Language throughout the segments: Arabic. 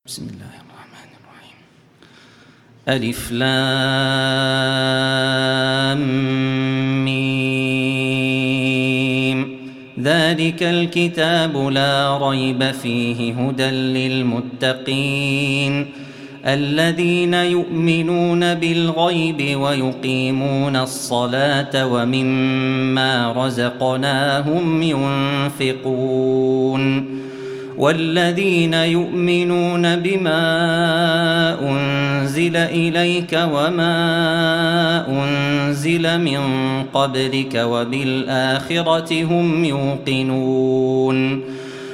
بسم الله الرحمن الرحيم. ألف لام ميم. ذلك الكتاب لا ريب فيه هدى للمتقين الذين يؤمنون بالغيب ويقيمون الصلاة ومما رزقناهم ينفقون والذين يؤمنون بما أنزل إليك وما أنزل من قبلك وبالآخرة هم يوقنون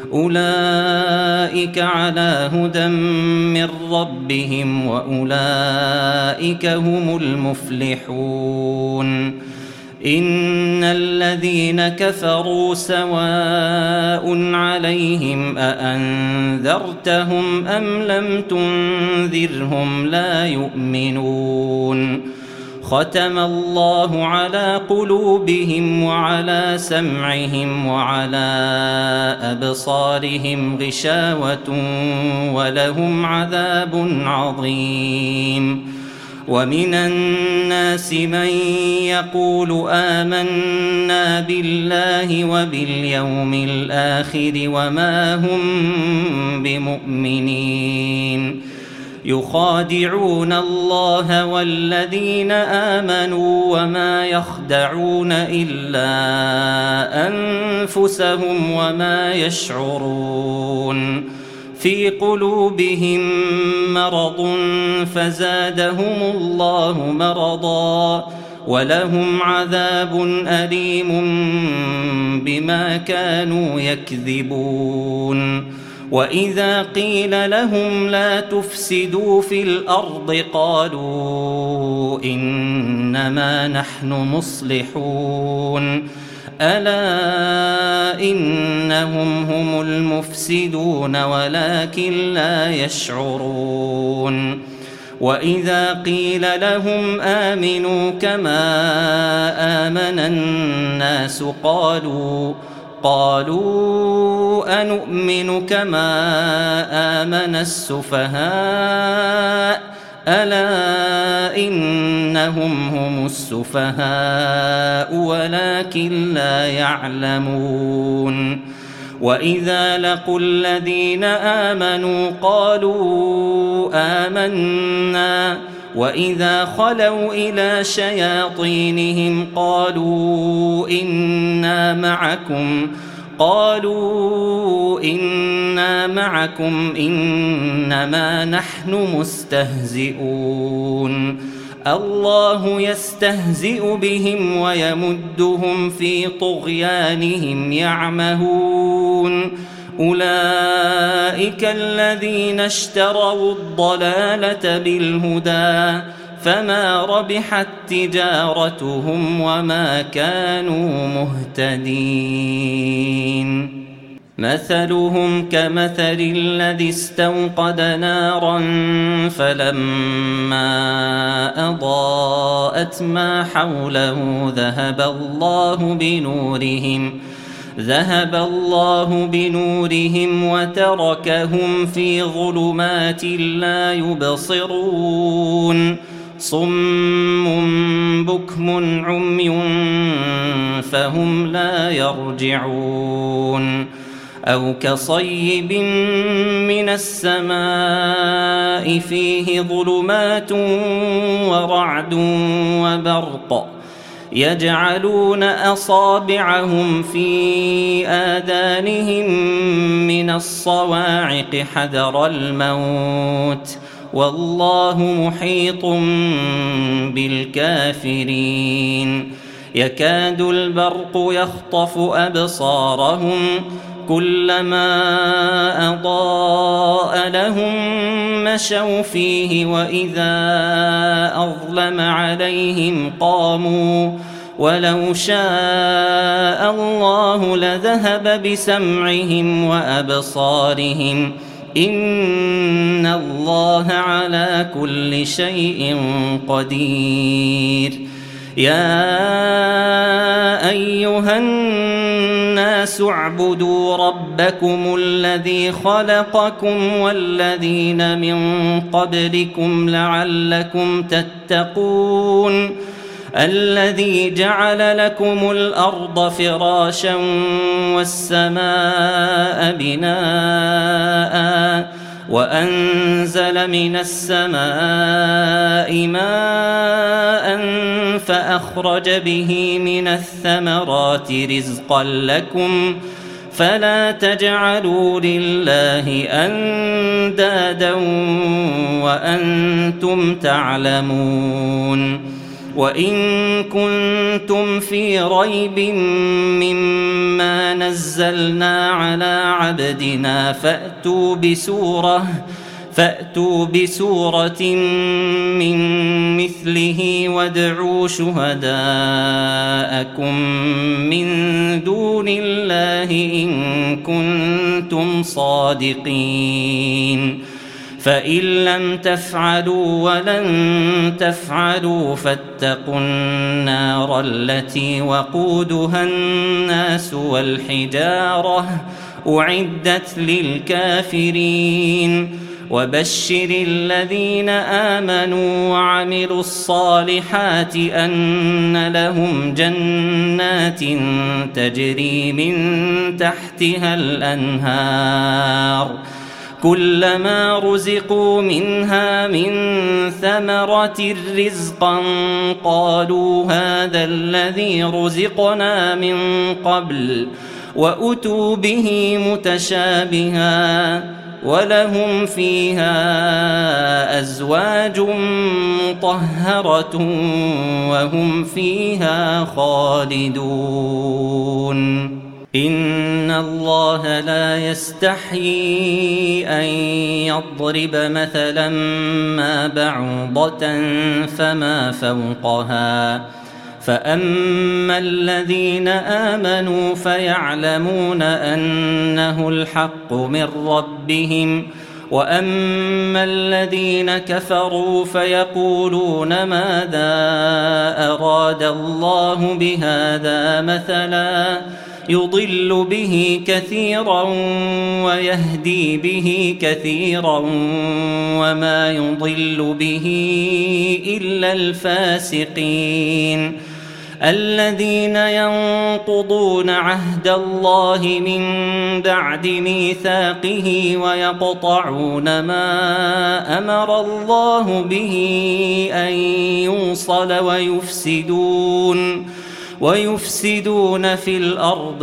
أولئك على هدى من ربهم وأولئك هم المفلحون. إن الذين كفروا سواء عليهم أأنذرتهم أم لم تنذرهم لا يؤمنون. ختم الله على قلوبهم وعلى سمعهم وعلى أبصارهم غشاوة ولهم عذاب عظيم. ومن الناس من يقول آمنا بالله وباليوم الآخر وما هم بمؤمنين يخادعون الله والذين آمنوا وما يخدعون إلا أنفسهم وما يشعرون. في قلوبهم مرض فزادهم الله مرضا ولهم عذاب أليم بما كانوا يكذبون. وإذا قيل لهم لا تفسدوا في الأرض قالوا إنما نحن مصلحون ألا إنهم هم المفسدون ولكن لا يشعرون. وإذا قيل لهم آمنوا كما آمن الناس قالوا أنؤمن كما آمن السفهاء ألا إنهم هم السفهاء ولكن لا يعلمون. وإذا لقوا الذين آمنوا قالوا آمنا وإذا خلوا إلى شياطينهم قالوا إنا معكم إنما نحن مستهزئون. الله يستهزئ بهم ويمدهم في طغيانهم يعمهون. أولئك الذين اشتروا الضلالة بالهدى فما ربحت تجارتهم وما كانوا مهتدين. مثلهم كمثل الذي استوقد نارا فلما أضاءت ما حوله ذهب الله بنورهم وتركهم في ظلمات لا يبصرون. صم بكم عمي فهم لا يرجعون. أو كصيب من السماء فيه ظلمات ورعد وبرق يجعلون أصابعهم في آذانهم من الصواعق حذر الموت والله محيط بالكافرين. يكاد البرق يخطف أبصارهم كلما أضاء لهم مشوا فيه وإذا أظلم عليهم قاموا ولو شاء الله لذهب بسمعهم وأبصارهم إن الله على كل شيء قدير. يا أيها الناس اعبدوا ربكم الذي خلقكم والذين من قبلكم لعلكم تتقون الذي جعل لكم الأرض فراشا والسماء بناء وأنزل من السماء ماء فأخرج به من الثمرات رزقا لكم فلا تجعلوا لله أندادا وأنتم تعلمون وإن كنتم في ريب مما نزلنا على عبدنا فأتوا بسورة من مثله وادعوا شهداءكم من دون الله إن كنتم صادقين فإن لم تفعلوا ولن تفعلوا فاتقوا النار التي وقودها الناس والحجارة أعدت للكافرين وبشر الذين آمنوا وعملوا الصالحات أن لهم جنات تجري من تحتها الأنهار كلما رزقوا منها من ثمرة رزقا قالوا هذا الذي رزقنا من قبل وأتوا به متشابها ولهم فيها أزواج مطهرة وهم فيها خالدون إن الله لا يستحيي أن يضرب مثلا ما بعوضة فما فوقها فأما الذين آمنوا فيعلمون أنه الحق من ربهم وأما الذين كفروا فيقولون ماذا أراد الله بهذا مثلا يضل به كثيرا ويهدي به كثيرا وما يضل به إلا الفاسقين الذين ينقضون عهد الله من بعد ميثاقه ويقطعون ما أمر الله به أن يوصل ويفسدون في الأرض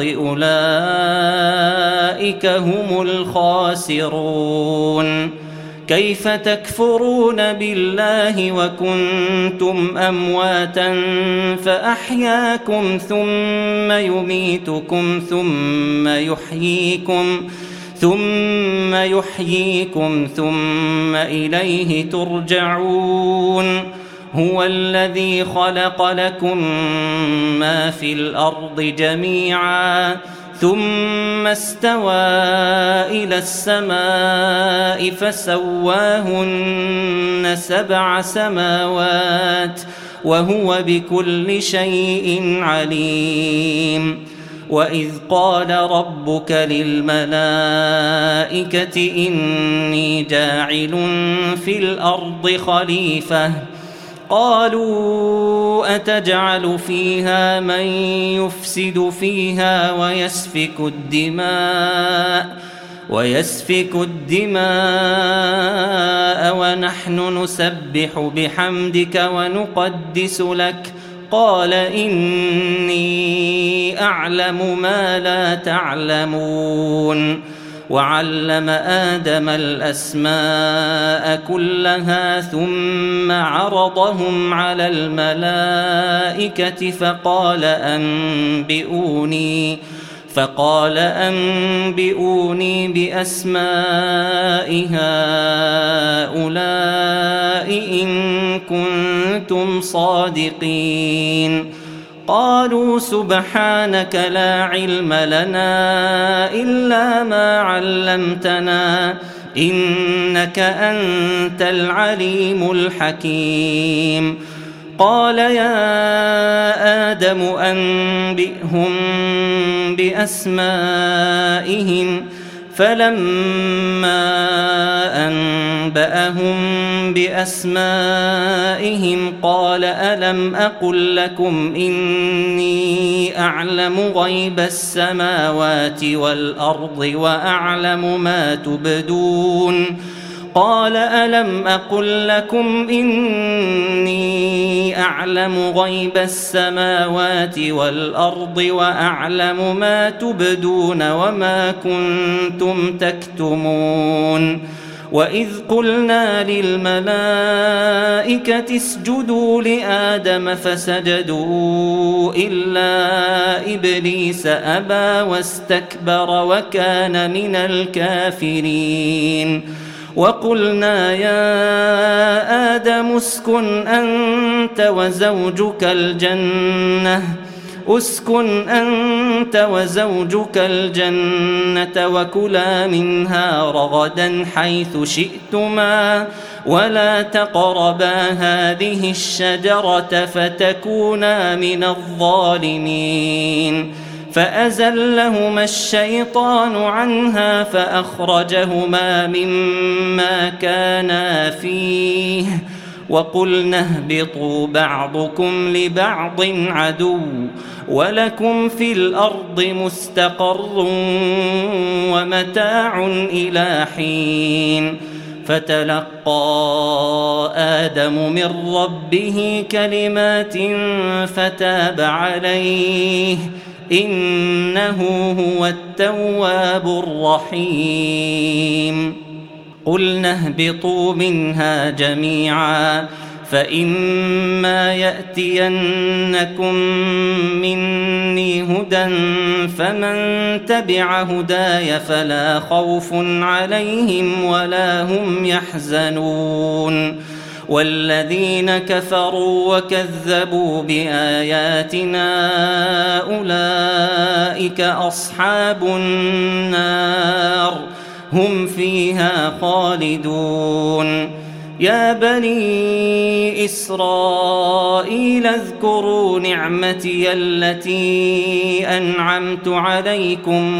أولئك هم الخاسرون كيف تكفرون بالله وكنتم أمواتا فأحياكم ثم يميتكم ثم يحييكم ثم إليه ترجعون هو الذي خلق لكم ما في الأرض جميعا ثم استوى إلى السماء فسواهن 7 سماوات وهو بكل شيء عليم وإذ قال ربك للملائكة إني جاعل في الأرض خليفة قالوا أتجعل فيها من يفسد فيها ويسفك الدماء ونحن نسبح بحمدك ونقدس لك قال إني أعلم ما لا تعلمون وعلم آدم الأسماء كلها ثم عرضهم على الملائكة فقال أنبئوني بأسماء هؤلاء إن كنتم صادقين قالوا سبحانك لا علم لنا إلا ما علمتنا إنك أنت العليم الحكيم قال يا آدم أنبئهم بأسمائهم فلما أنبأهم بأسمائهم قال ألم أقل لكم إني أعلم غيب السماوات والأرض وأعلم ما تبدون قال ألم أقل لكم إني أعلم غيب السماوات والأرض وأعلم ما تبدون وما كنتم تكتمون وإذ قلنا للملائكة اسجدوا لآدم فسجدوا إلا إبليس أبى واستكبر وكان من الكافرين وقلنا يا آدم اسكن أنت وزوجك الجنة وكلا منها رغدا حيث شئتما ولا تقربا هذه الشجرة فتكونا من الظالمين فأزلهما الشيطان عنها فأخرجهما مما كانا فيه وقلنا اهبطوا بعضكم لبعض عدو ولكم في الأرض مستقر ومتاع إلى حين فتلقى آدم من ربه كلمات فتاب عليه إنه هو التواب الرحيم قلنا اهبطوا منها جميعا فإما يأتينكم مني هدى فمن تبع هداي فلا خوف عليهم ولا هم يحزنون والذين كفروا وكذبوا بآياتنا أولئك أصحاب النار هم فيها خالدون يا بني إسرائيل اذكروا نعمتي التي أنعمت عليكم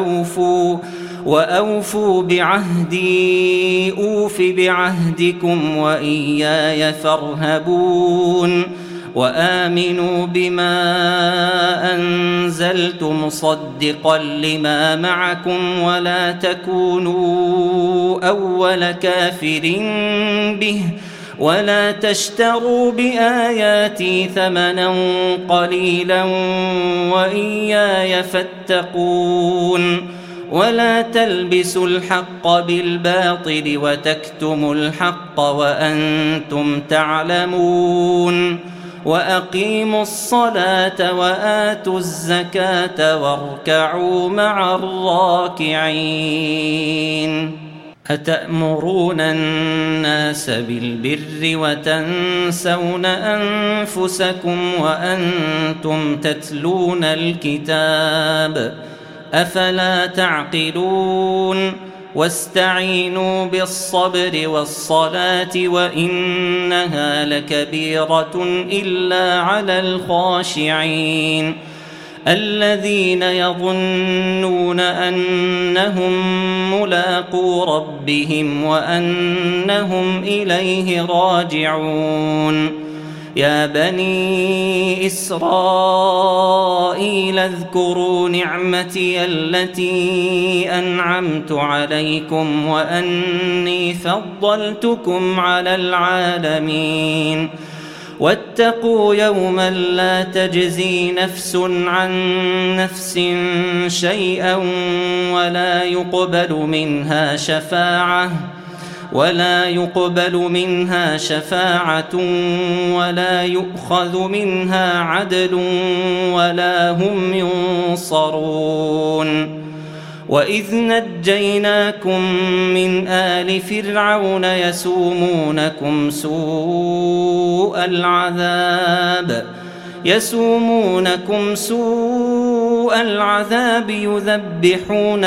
وأوفوا بعهدي أوف بعهدكم وإياي فارهبون وآمنوا بما أنزلت مصدقا لما معكم ولا تكونوا أول كافر به ولا تشتروا بآياتي ثمنا قليلا وإياي فاتقون ولا تلبسوا الحق بالباطل وتكتموا الحق وأنتم تعلمون وأقيموا الصلاة وآتوا الزكاة واركعوا مع الراكعين أتأمرون الناس بالبر وتنسون أنفسكم وأنتم تتلون الكتاب أفلا تعقلون واستعينوا بالصبر والصلاة وإنها لكبيرة إلا على الخاشعين الذين يظنون أنهم ملاقو ربهم وأنهم إليه راجعون يا بني إسرائيل اذكروا نعمتي التي أنعمت عليكم وأني فضلتكم على العالمين واتقوا يوما لا تجزي نفس عن نفس شيئا ولا يقبل منها شفاعة ولا يؤخذ منها عدل ولا هم ينصرون وإذ نجيناكم من آل فرعون يسومونكم سوء العذاب يذبحون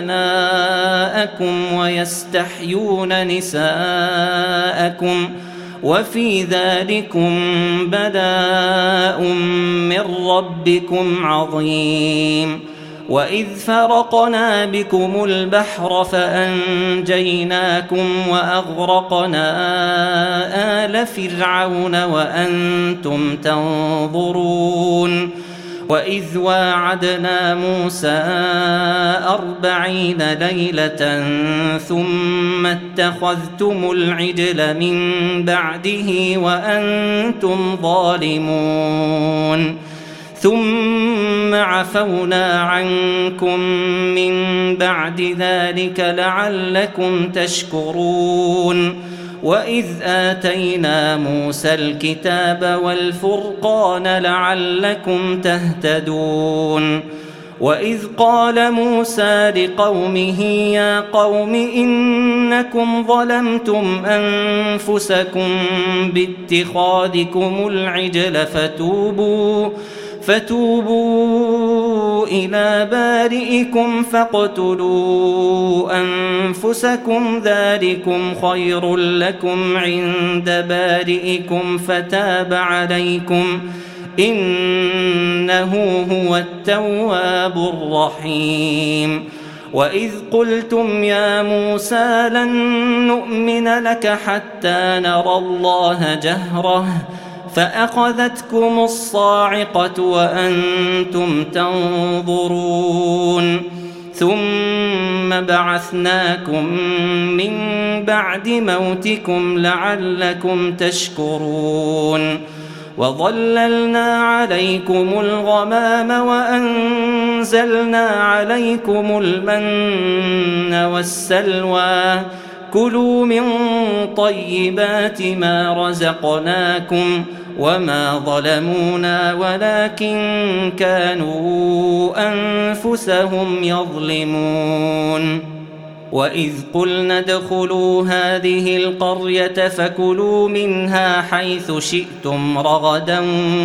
أبناءكم ويستحيون نساءكم وفي ذلكم بلاء من ربكم عظيم. وإذ فرقنا بكم البحر فأنجيناكم وأغرقنا آل فرعون وأنتم تنظرون. وإذ واعدنا موسى 40 ليلة ثم اتخذتم العجل من بعده وأنتم ظالمون، ثم عفونا عنكم من بعد ذلك لعلكم تشكرون. وإذ آتينا موسى الكتاب والفرقان لعلكم تهتدون. وإذ قال موسى لقومه يا قوم إنكم ظلمتم أنفسكم باتخاذكم العجل فتوبوا إلى بارئكم فاقتلوا أنفسكم ذلكم خير لكم عند بارئكم فتاب عليكم إنه هو التواب الرحيم. وإذ قلتم يا موسى لن نؤمن لك حتى نرى الله جهرة فأخذتكم الصاعقة وأنتم تنظرون، ثم بعثناكم من بعد موتكم لعلكم تشكرون. وظللنا عليكم الغمام وأنزلنا عليكم المن والسلوى كلوا من طيبات ما رزقناكم وما ظلمونا ولكن كانوا أنفسهم يظلمون. وإذ قلنا ادخلوا هذه القرية فكلوا منها حيث شئتم رغدا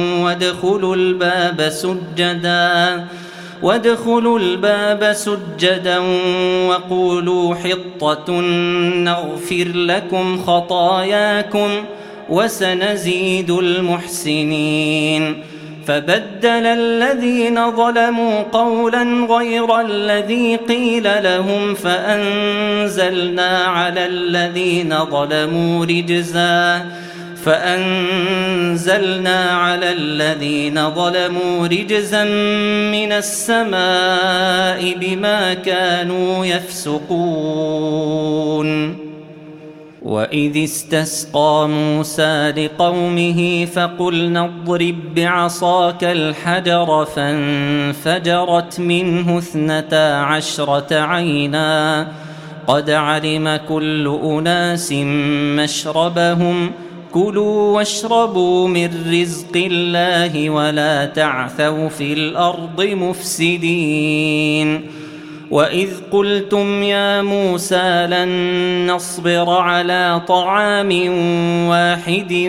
وادخلوا الباب سجدا وقولوا حطة نغفر لكم خطاياكم وسنزيد المحسنين. فبدل الذين ظلموا قولا غير الذي قيل لهم فأنزلنا على الذين ظلموا رجزا من السماء بما كانوا يفسقون. وإذ استسقى موسى لقومه فقلنا اضرب بعصاك الحجر فانفجرت منه 12 عينا قد علم كل أناس مشربهم كلوا واشربوا من رزق الله ولا تعثوا في الأرض مفسدين. وإذ قلتم يا موسى لن نصبر على طعام واحد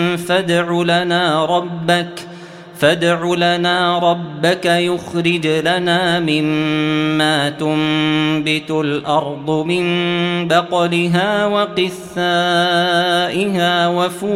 فادع لنا ربك يخرج لنا مما تنبت الأرض من بقلها وقثائها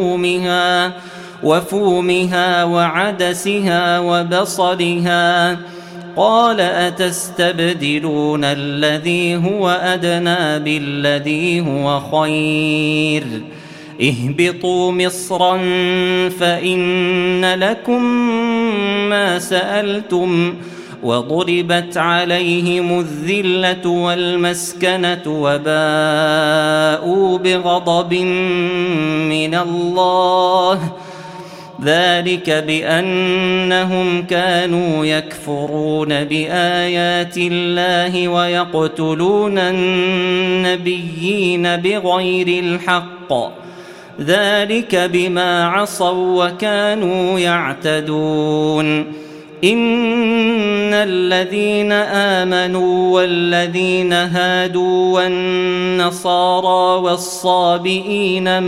وفومها وعدسها وبصلها قال أتستبدلون الذي هو أدنى بالذي هو خير اهبطوا مصرا فإن لكم ما سألتم وضربت عليهم الذلة والمسكنة وباءوا بغضب من الله ذلك بأنهم كانوا يكفرون بآيات الله ويقتلون النبيين بغير الحق ذلك بما عصوا وكانوا يعتدون. إن الذين آمنوا والذين هادوا والنصارى والصابئين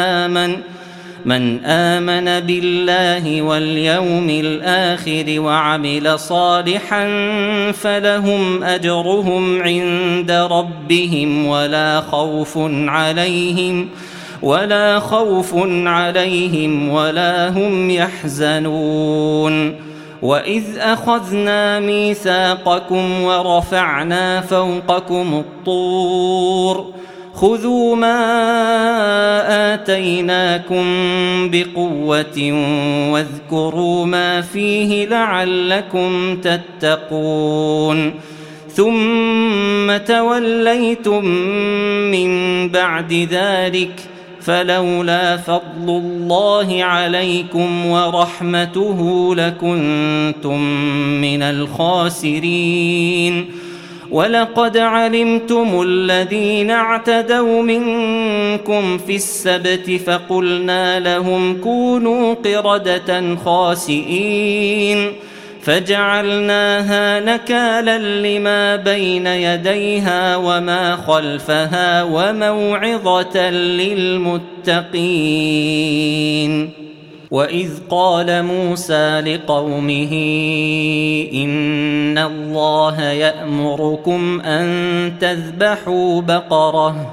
من آمن بالله واليوم الآخر وعمل صالحا فلهم أجرهم عند ربهم ولا خوف عليهم ولا هم يحزنون. وإذ أخذنا ميثاقكم ورفعنا فوقكم الطور خذوا ما آتيناكم بقوة واذكروا ما فيه لعلكم تتقون ثم توليتم من بعد ذلك فلولا فضل الله عليكم ورحمته لكنتم من الخاسرين. ولقد علمتم الذين اعتدوا منكم في السبت فقلنا لهم كونوا قردة خاسئين فجعلناها نكالا لما بين يديها وما خلفها وموعظة للمتقين. وإذ قال موسى لقومه إن الله يأمركم أن تذبحوا بقرة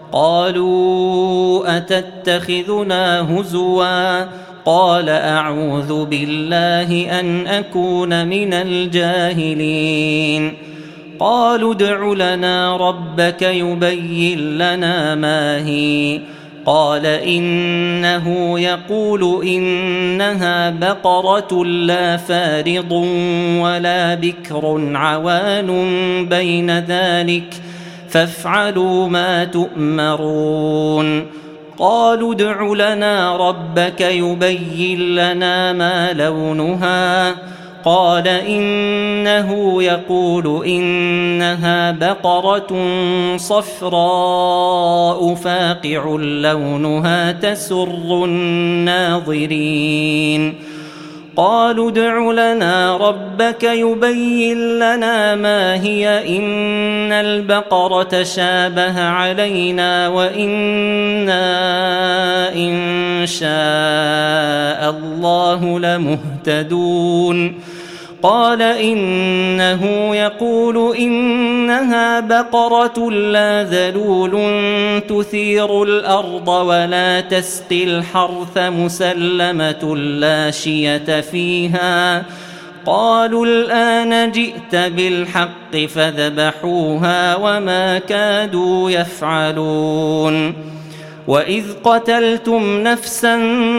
قالوا أتتخذنا هزوا قال أعوذ بالله أن أكون من الجاهلين. قالوا ادع لنا ربك يبين لنا ما هي قال إنه يقول إنها بقرة لا فارض ولا بكر عوان بين ذلك فافعلوا ما تؤمرون. قالوا ادع لنا ربك يبين لنا ما لونها قال إنه يقول إنها بقرة صفراء فاقع لونها تسر الناظرين. قالوا ادع لنا ربك يبين لنا ما هي إن البقرة شابه علينا وإنا إن شاء الله لمهتدون. قال إنه يقول إنها بقرة لا ذلول تثير الأرض ولا تسقي الحرث مسلمة لا شية فيها. قالوا الآن جئت بالحق فذبحوها وما كادوا يفعلون. وإذ قتلتم نفسا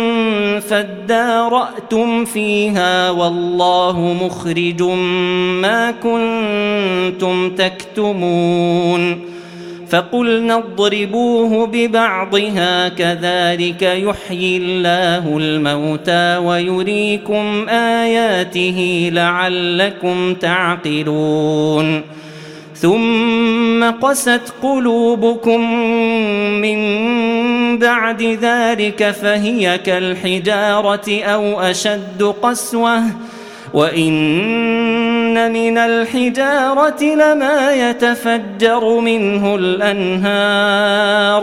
فادارأتم فيها والله مخرج ما كنتم تكتمون. فقلنا اضربوه ببعضها كذلك يحيي الله الموتى ويريكم آياته لعلكم تعقلون. ثم قست قلوبكم من بعد ذلك فهي كالحجارة أو أشد قسوة وإن من الحجارة لما يتفجر منه الأنهار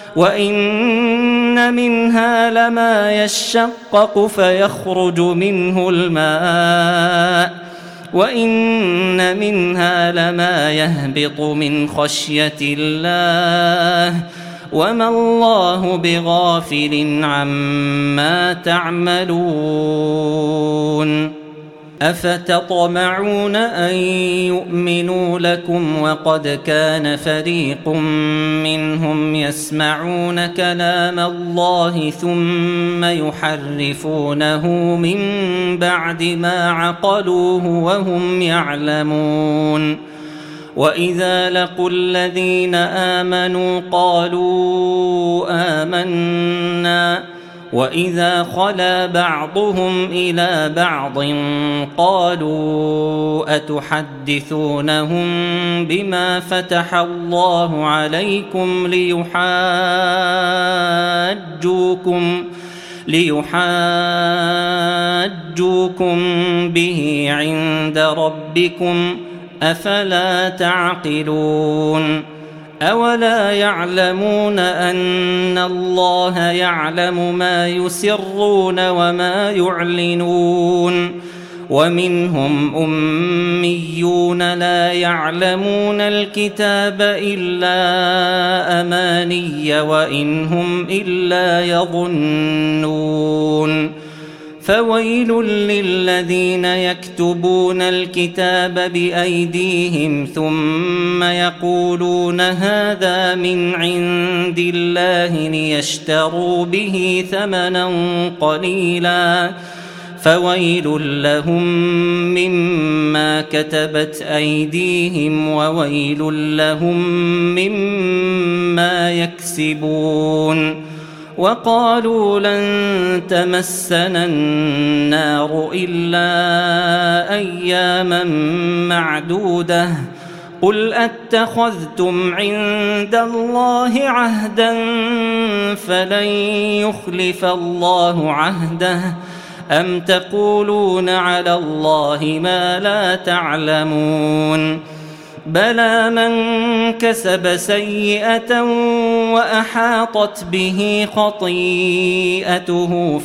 وإن منها لما يشقق فيخرج منه الماء وإن منها لما يهبط من خشية الله وما الله بغافل عما تعملون. أفتطمعون أن يؤمنوا لكم وقد كان فريق منهم يسمعون كلام الله ثم يحرفونه من بعد ما عقلوه وهم يعلمون. وإذا لقوا الذين آمنوا قالوا آمنا وإذا خلا بعضهم إلى بعض قالوا أتحدثونهم بما فتح الله عليكم ليحاجوكم به عند ربكم أفلا تعقلون. أولا يعلمون أن الله يعلم ما يسرون وما يعلنون ومنهم أميون لا يعلمون الكتاب إلا أماني وإن هم إلا يظنون فويل للذين يكتبون الكتاب بأيديهم ثم يقولون هذا من عند الله ليشتروا به ثمنا قليلا فويل لهم مما كتبت أيديهم وويل لهم مما يكسبون وقالوا لن تمسنا النار إلا أياما معدودة قل أتخذتم عند الله عهدا فلن يخلف الله عهده أم تقولون على الله ما لا تعلمون بلى من كسب سيئة وأحاطت به خطيئته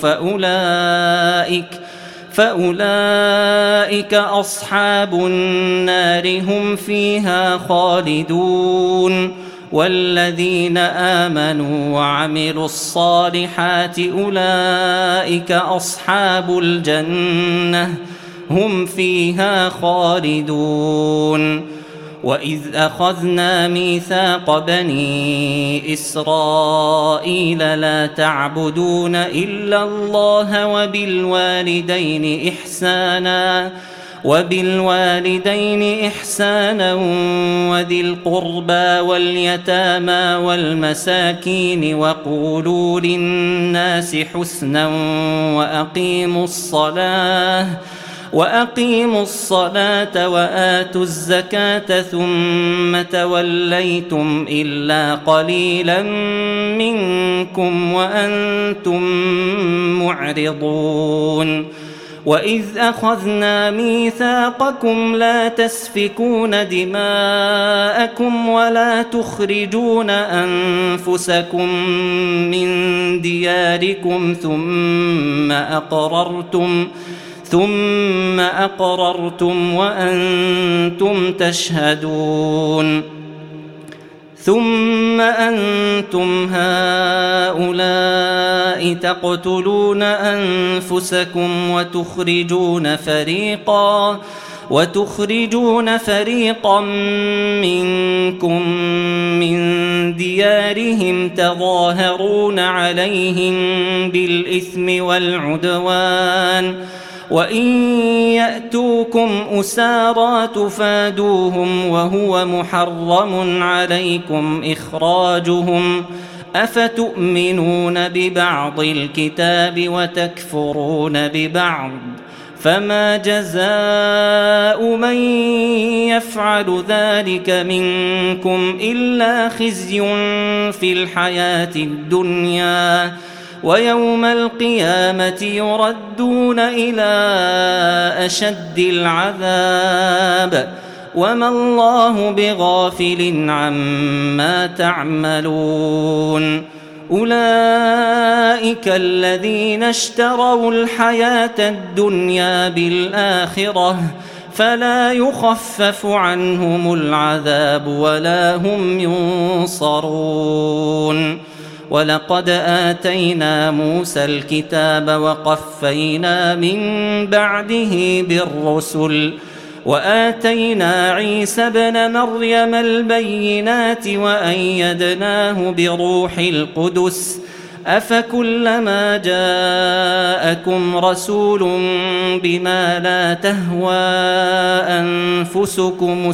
فأولئك أصحاب النار هم فيها خالدون والذين آمنوا وعملوا الصالحات أولئك أصحاب الجنة هم فيها خالدون وإذ أخذنا ميثاق بني إسرائيل لا تعبدون إلا الله وبالوالدين إحسانا وذي القربى واليتامى والمساكين وقولوا للناس حسنا وأقيموا الصلاة وآتوا الزكاة ثم توليتم إلا قليلا منكم وأنتم معرضون وإذ أخذنا ميثاقكم لا تسفكون دماءكم ولا تخرجون أنفسكم من دياركم ثم أقررتم وأنتم تشهدون ثم أنتم هؤلاء تقتلون أنفسكم وتخرجون فريقا منكم من ديارهم تظاهرون عليهم بالإثم والعدوان وإن يأتوكم أسارى تفادوهم وهو محرم عليكم إخراجهم أفتؤمنون ببعض الكتاب وتكفرون ببعض فما جزاء من يفعل ذلك منكم إلا خزي في الحياة الدنيا ويوم القيامة يردون إلى أشد العذاب وما الله بغافل عما تعملون أولئك الذين اشتروا الحياة الدنيا بالآخرة فلا يخفف عنهم العذاب ولا هم ينصرون ولقد آتينا موسى الكتاب وقفينا من بعده بالرسل وآتينا عيسى ابن مريم البينات وأيدناه بروح القدس أفكلما جاءكم رسول بما لا تهوى أنفسكم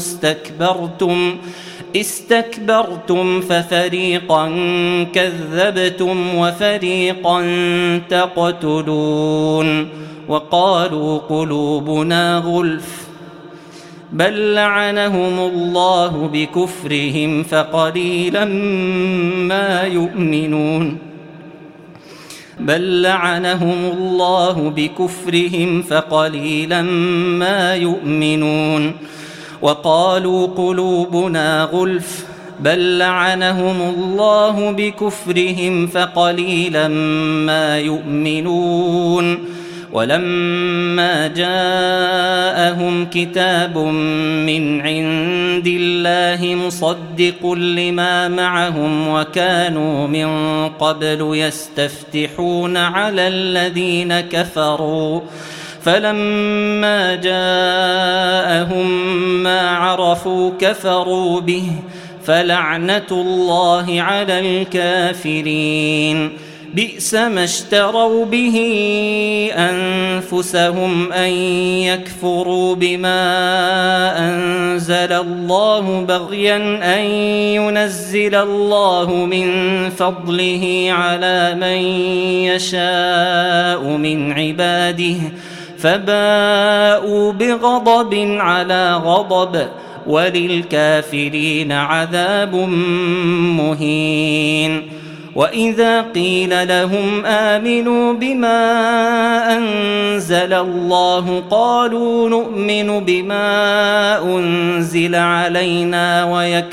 استكبرتم ففريقا كذبتم وفريقا تقتلون وقالوا قلوبنا غلف بل لعنهم الله بكفرهم فقليلا ما يؤمنون وقالوا قلوبنا غلف بل لعنهم الله بكفرهم فقليلا ما يؤمنون ولما جاءهم كتاب من عند الله مصدق لما معهم وكانوا من قبل يستفتحون على الذين كفروا فلما جاءهم ما عرفوا كفروا به فلعنة الله على الكافرين بئس ما اشتروا به أنفسهم أن يكفروا بما أنزل الله بغيا أن ينزل الله من فضله على من يشاء من عباده فباءوا بغضب على غضب وللكافرين عذاب مهين وإذا قيل لهم آمنوا بما أنزل الله قالوا نؤمن بما أنزل علينا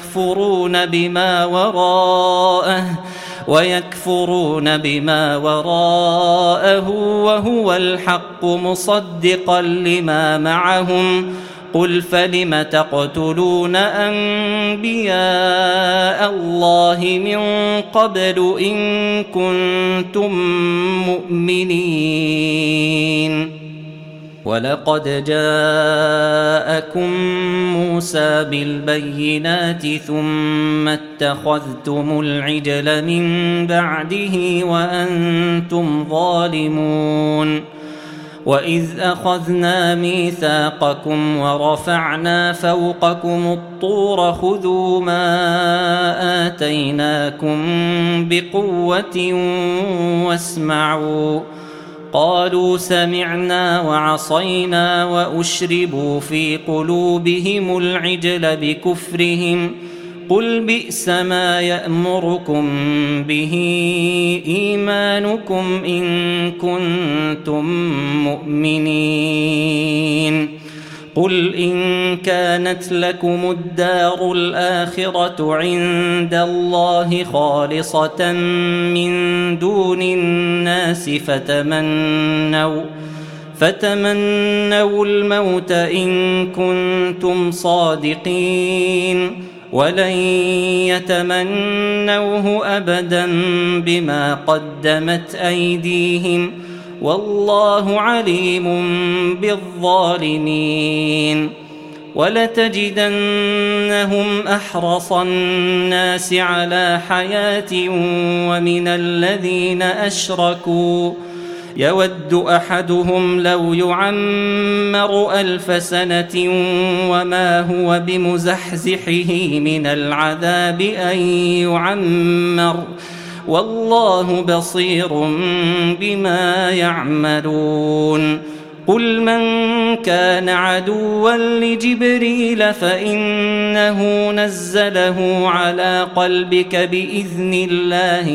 ويكفرون بما وراءه وهو الحق مصدقا لما معهم قل فلم تقتلون أنبياء الله من قبل إن كنتم مؤمنين ولقد جاءكم موسى بالبينات ثم اتخذتم العجل من بعده وأنتم ظالمون وإذ أخذنا ميثاقكم ورفعنا فوقكم الطور خذوا ما آتيناكم بقوة واسمعوا قالوا سمعنا وعصينا وأشربوا في قلوبهم العجل بكفرهم قل بئس ما يأمركم به إيمانكم إن كنتم مؤمنين قل إن كانت لكم الدار الآخرة عند الله خالصة من دون الناس فتمنوا الموت إن كنتم صادقين ولن يتمنوه أبدا بما قدمت أيديهم والله عليم بالظالمين ولتجدنهم أحرص الناس على حياة ومن الذين أشركوا يود أحدهم لو يعمر 1000 سنة وما هو بمزحزحه من العذاب أن يعمر والله بصير بما يعملون قل من كان عدوا لجبريل فإنه نزله على قلبك بإذن الله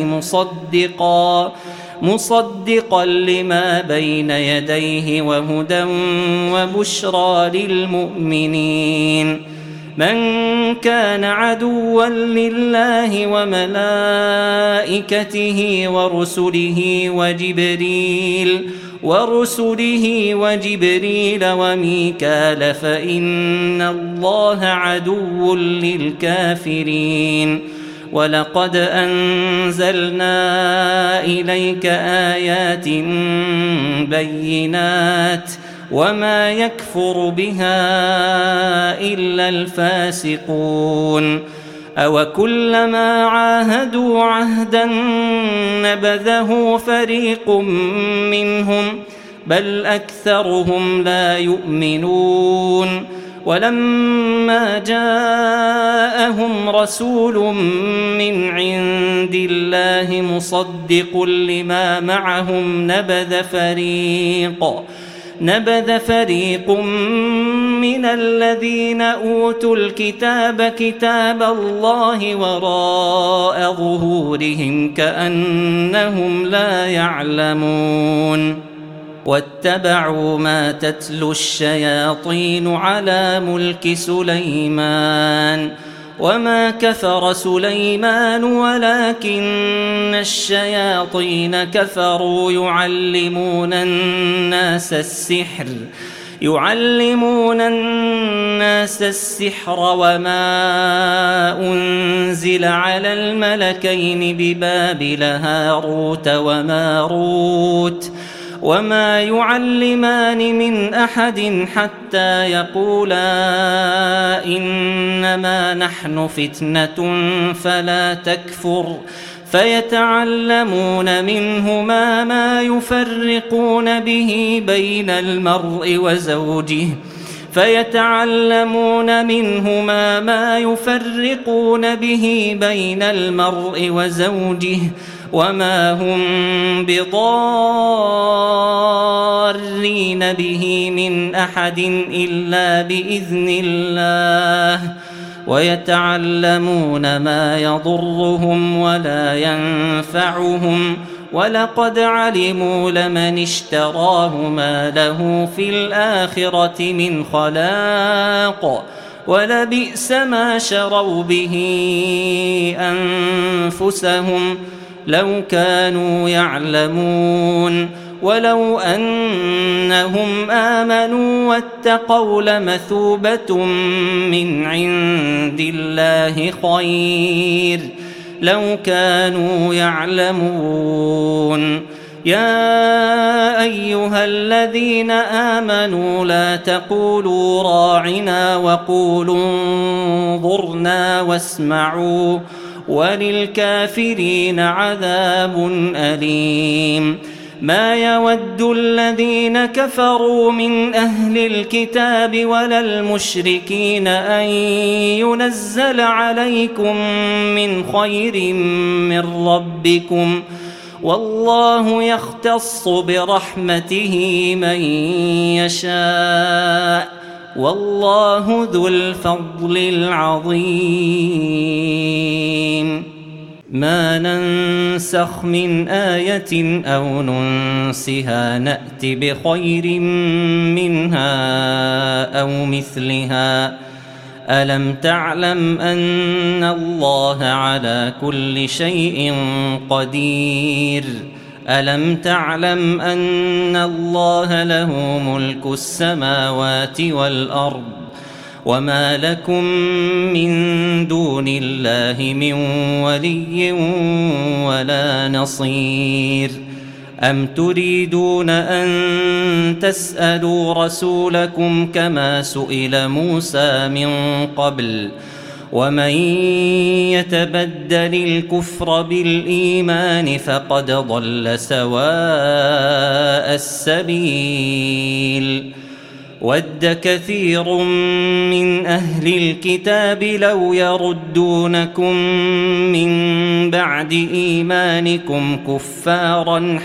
مصدقا لما بين يديه وهدى وبشرى للمؤمنين من كان عدوا لله وملائكته ورسله وجبريل وميكال فإن الله عدو للكافرين ولقد أنزلنا إليك آيات بينات وما يكفر بها إلا الفاسقون أوكلما عاهدوا عهدا نبذه فريق منهم بل أكثرهم لا يؤمنون ولما جاءهم رسول من عند الله مصدق لما معهم نبذ فريق من الذين أوتوا الكتاب كتاب الله وراء ظهورهم كأنهم لا يعلمون واتبعوا ما تتلو الشياطين على ملك سليمان وما كفر سليمان ولكن الشياطين كفروا يعلمون الناس السحر وما أنزل على الملكين ببابل هاروت وماروت وما يعلمان من أحد حتى يقولا إنما نحن فتنة فلا تكفر فيتعلمون منهما ما يفرقون به بين المرء وزوجه وما هم بضارين به من أحد إلا بإذن الله ويتعلمون ما يضرهم ولا ينفعهم ولقد علموا لمن اشتراه ما له في الآخرة من خلاق ولبئس ما شروا به أنفسهم لو كانوا يعلمون ولو أنهم آمنوا واتقوا لمثوبة من عند الله خير لو كانوا يعلمون يا أيها الذين آمنوا لا تقولوا راعنا وقولوا انظرنا واسمعوا وللكافرين عذاب أليم ما يود الذين كفروا من أهل الكتاب ولا المشركين أن ينزل عليكم من خير من ربكم والله يختص برحمته من يشاء والله ذو الفضل العظيم ما ننسخ من آية أو ننسها نأت بخير منها أو مثلها ألم تعلم أن الله على كل شيء قدير ألم تعلم أن الله له ملك السماوات والأرض وما لكم من دون الله من ولي ولا نصير أم تريدون أن تسألوا رسولكم كما سئل موسى من قبل ومن يتبدل الكفر بالإيمان فقد ضل سواء السبيل ود كثير من أهل الكتاب لو يردونكم من بعد إيمانكم كفارا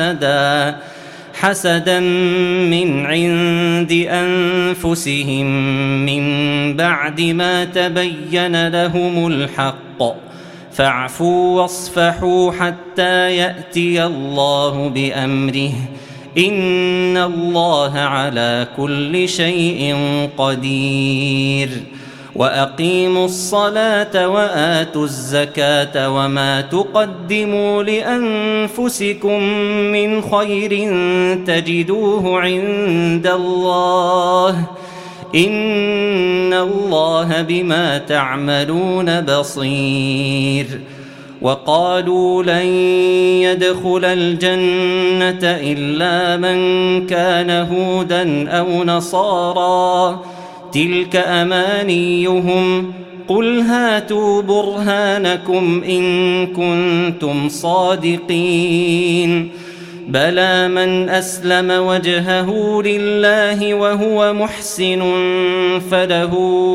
حسدا من عند أنفسهم من بعد ما تبين لهم الحق فاعفوا واصفحوا حتى يأتي الله بأمره إن الله على كل شيء قدير وأقيموا الصلاة وآتوا الزكاة وما تقدموا لأنفسكم من خير تجدوه عند الله إن الله بما تعملون بصير وقالوا لن يدخل الجنة إلا من كان هودا أو نصارى تلك أمانيهم قل هاتوا برهانكم إن كنتم صادقين بلى من أسلم وجهه لله وهو محسن فله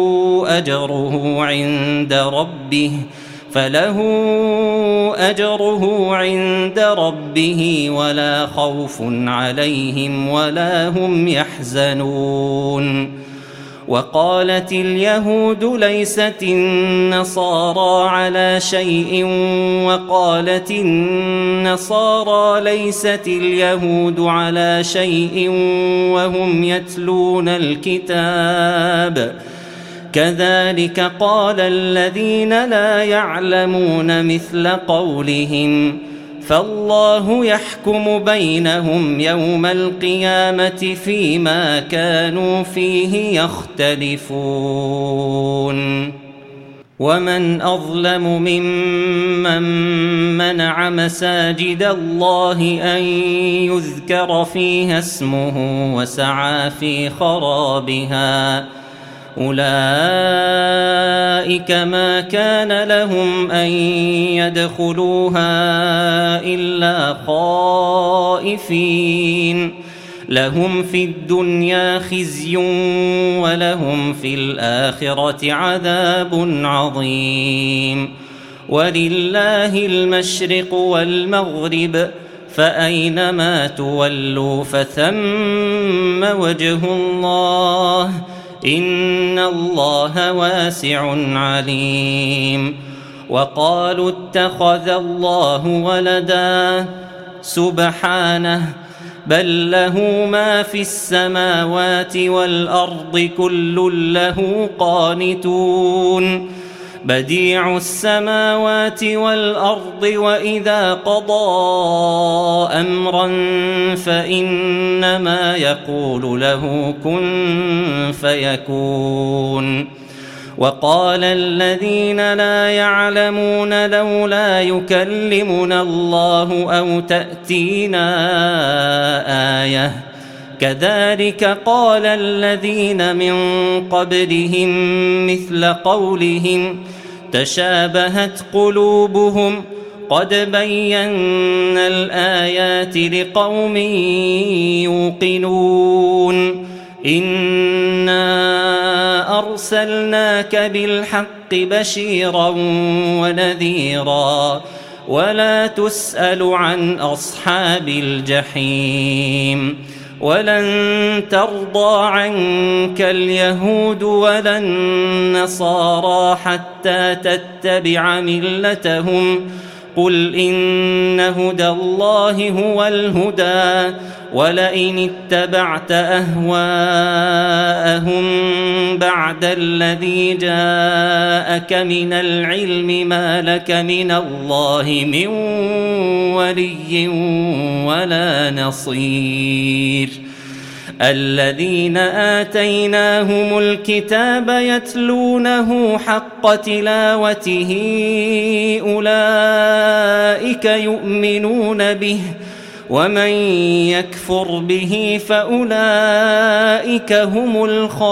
أجره عند ربه ولا خوف عليهم ولا هم يحزنون وقالت اليهود ليست النصارى على شيء وقالت النصارى ليست اليهود على شيء وهم يتلون الكتاب كذلك قال الذين لا يعلمون مثل قولهم فالله يحكم بينهم يوم القيامة فيما كانوا فيه يختلفون ومن أظلم ممن منع مساجد الله أن يذكر فيها اسمه وسعى في خرابها أولئك ما كان لهم أن يدخلوها إلا خائفين لهم في الدنيا خزي ولهم في الآخرة عذاب عظيم ولله المشرق والمغرب فأينما تولوا فثم وجه الله إن الله واسع عليم وقالوا اتخذ الله ولدا سبحانه بل له ما في السماوات والأرض كل له قانتون بديع السماوات والأرض وإذا قضى أمرا فإنما يقول له كن فيكون وقال الذين لا يعلمون لولا يكلمنا الله أو تأتينا آية كذلك قال الذين من قبلهم مثل قولهم تشابهت قلوبهم قد بينا الآيات لقوم يوقنون إنا أرسلناك بالحق بشيرا ونذيرا ولا تسأل عن أصحاب الجحيم ولن ترضى عنك اليهود ولا النصارى حتى تتبع ملتهم قل إن هدى الله هو الهدى ولئن اتبعت أهواءهم بعد الذي جاءك من العلم ما لك من الله من ولي ولا نصير الذين آتيناهم الكتاب يتلونه حق تلاوته أولئك يؤمنون به ومن يكفر به فأولئك هم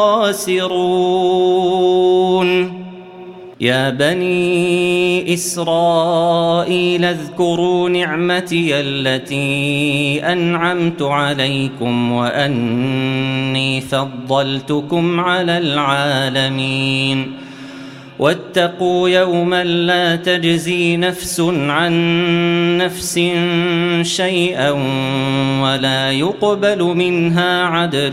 الخاسرون يا بني إسرائيل اذكروا نعمتي التي أنعمت عليكم وأني فضلتكم على العالمين واتقوا يوما لا تجزي نفس عن نفس شيئا ولا يقبل منها عدل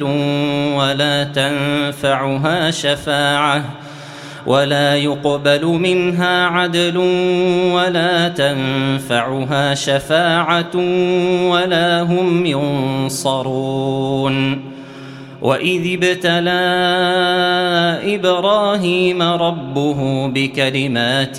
ولا تنفعها شفاعة ولا هم ينصرون وإذ ابتلى إبراهيم ربه بكلمات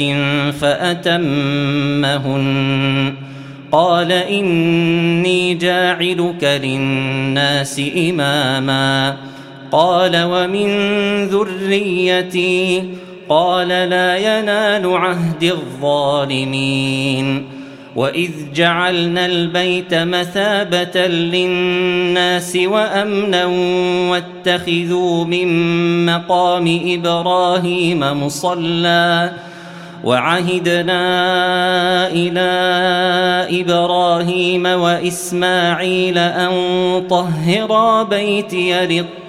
فأتمهن قال إني جاعلك للناس إماما قال ومن ذريتي قال لا ينال عهد الظالمين وإذ جعلنا البيت مثابة للناس وأمنا واتخذوا من مقام إبراهيم مصلى وعهدنا إلى إبراهيم وإسماعيل أن طهرا بيتي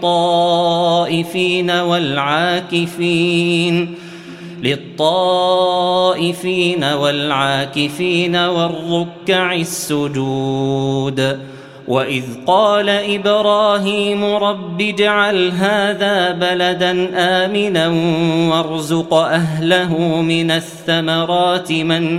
للطائفين والعاكفين والركع السجود وإذ قال إبراهيم رب اجعل هذا بلدا آمنا وارزق أهله من الثمرات من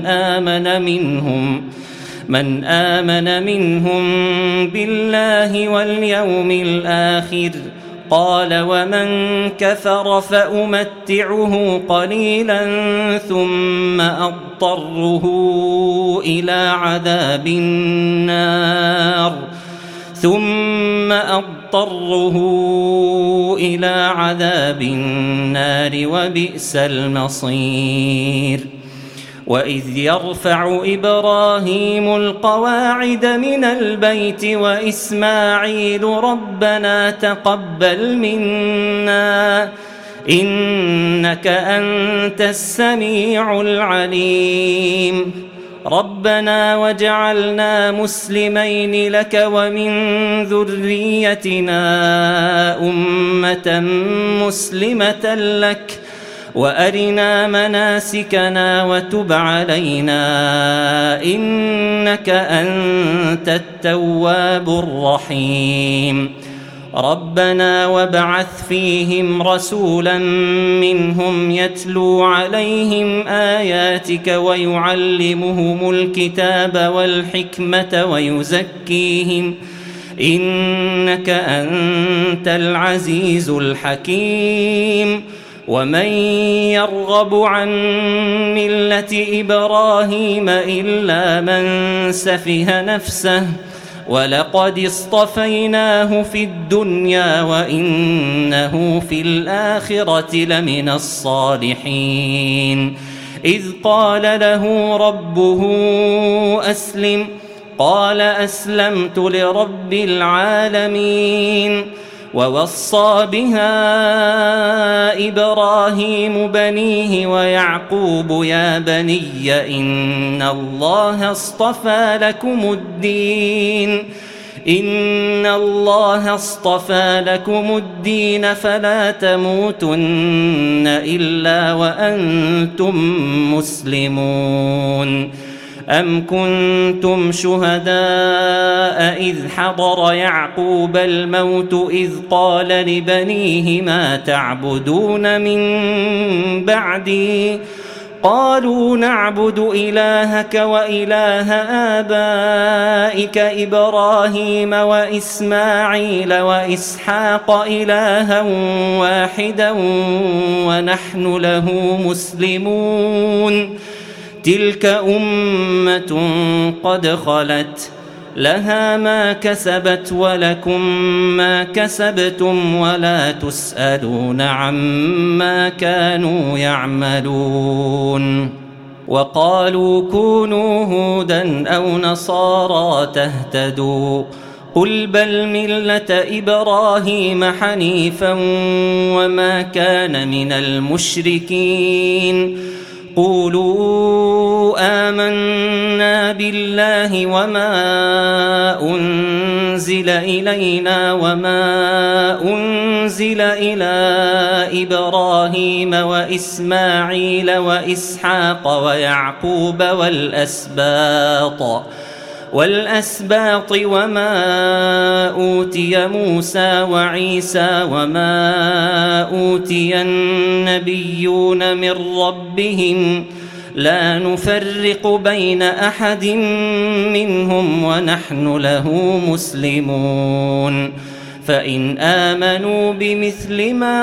آمن منهم بالله واليوم الآخر قال ومن كفر فأمتعه قليلا ثم أضطره إلى عذاب النار وبئس المصير. وإذ يرفع إبراهيم القواعد من البيت وإسماعيل ربنا تقبل منا إنك أنت السميع العليم ربنا وجعلنا مسلمين لك ومن ذريتنا أمة مسلمة لك وأرنا مناسكنا وتب علينا إنك أنت التواب الرحيم ربنا وابعث فيهم رسولا منهم يتلو عليهم آياتك ويعلمهم الكتاب والحكمة ويزكيهم إنك أنت العزيز الحكيم ومن يرغب عن ملة إبراهيم إلا من سفه نفسه ولقد اصطفيناه في الدنيا وإنه في الآخرة لمن الصالحين إذ قال له ربه أسلم قال أسلمت لرب العالمين ووصى بها إبراهيم بنيه ويعقوب يا بني إن الله اصطفى لكم الدين فلا تموتن إلا وأنتم مسلمون أم كنتم شهداء إذ حضر يعقوب الموت إذ قال لبنيه ما تعبدون من بعدي قالوا نعبد إلهك وإله آبائك إبراهيم وإسماعيل وإسحاق إلها واحدا ونحن له مسلمون تلك أمة قد خلت لها ما كسبت ولكم ما كسبتم ولا تسألون عما كانوا يعملون وقالوا كونوا هودا أو نصارى تهتدوا قل بل ملة إبراهيم حنيفا وما كان من المشركين قولوا آمنا بالله وما أنزل إلينا وما أنزل إلى إبراهيم وإسماعيل وإسحاق ويعقوب والأسباط وما أوتي موسى وعيسى وما أوتي النبيون من ربهم لا نفرق بين أحد منهم ونحن له مسلمون فإن آمنوا بمثل ما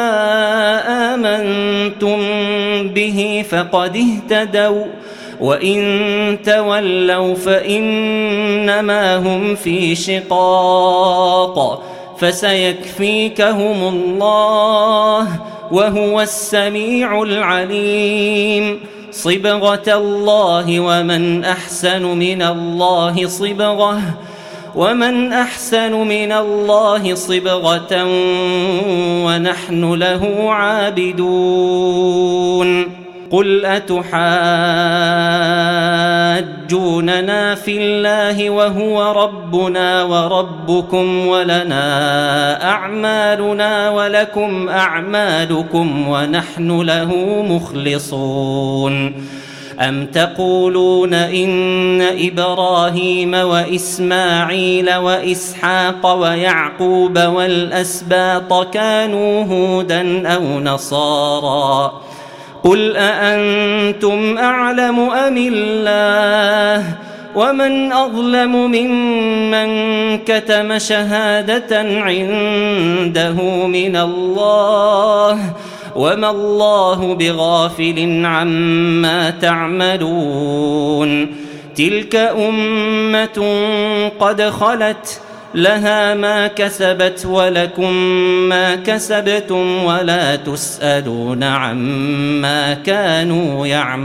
آمنتم به فقد اهتدوا وإن تولوا فإنما هم في شقاق فسيكفيكهم الله وهو السميع العليم صبغة الله ومن أحسن من الله صبغة ونحن له عابدون قل أتحاجوننا في الله وهو ربنا وربكم ولنا أعمالنا ولكم أعمالكم ونحن له مخلصون أم تقولون إن إبراهيم وإسماعيل وإسحاق ويعقوب والأسباط كانوا هودا أو نصارى قل أأنتم أعلم أم الله ومن أظلم ممن كتم شهادة عنده من الله وما الله بغافل عما تعملون تلك أمة قد خلت لها ما كسبت ولكم ما كسبتم ولا تسألون عما كانوا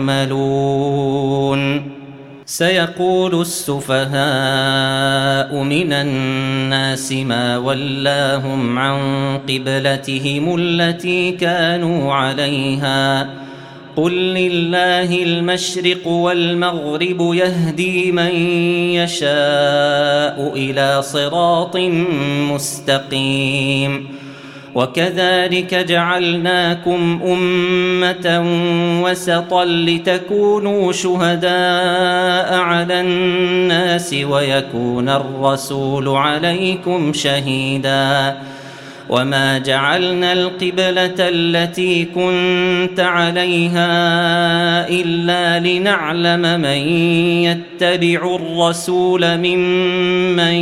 يعملون سيقول السفهاء من الناس ما ولاهم عن قبلتهم التي كانوا عليها قل لله المشرق والمغرب يهدي من يشاء إلى صراط مستقيم وكذلك جعلناكم أمة وسطا لتكونوا شهداء على الناس ويكون الرسول عليكم شهيدا وما جعلنا القبلة التي كنت عليها إلا لنعلم من يتبع الرسول ممن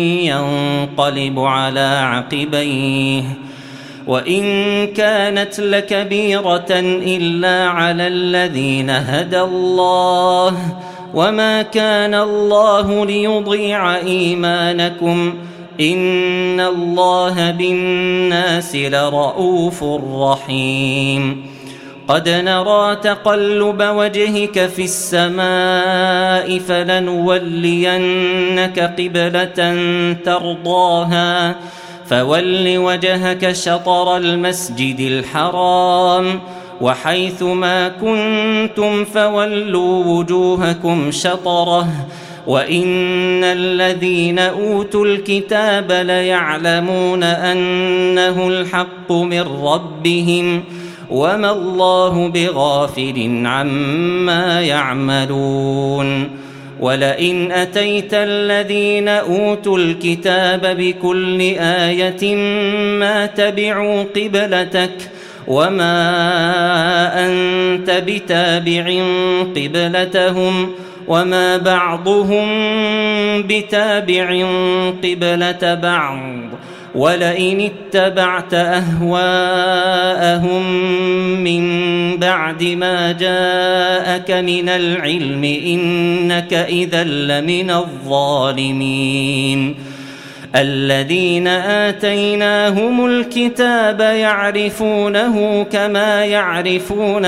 ينقلب على عقبيه وإن كانت لكبيرة إلا على الذين هدى الله وما كان الله ليضيع إيمانكم إن الله بالناس لرؤوف رحيم قد نرى تقلب وجهك في السماء فلنولينك قبلة ترضاها فول وجهك شطر المسجد الحرام وحيث ما كنتم فولوا وجوهكم شطره وإن الذين أوتوا الكتاب ليعلمون أنه الحق من ربهم وما الله بغافل عما يعملون ولئن أتيت الذين أوتوا الكتاب بكل آية ما تبعوا قبلتك وما أنت بتابع قبلتهم وما بعضهم بتابع قبلة بعض ولئن اتبعت أهواءهم من بعد ما جاءك من العلم إنك إذا لمن الظالمين الذين آتيناهم الكتاب يعرفونه كما يعرفون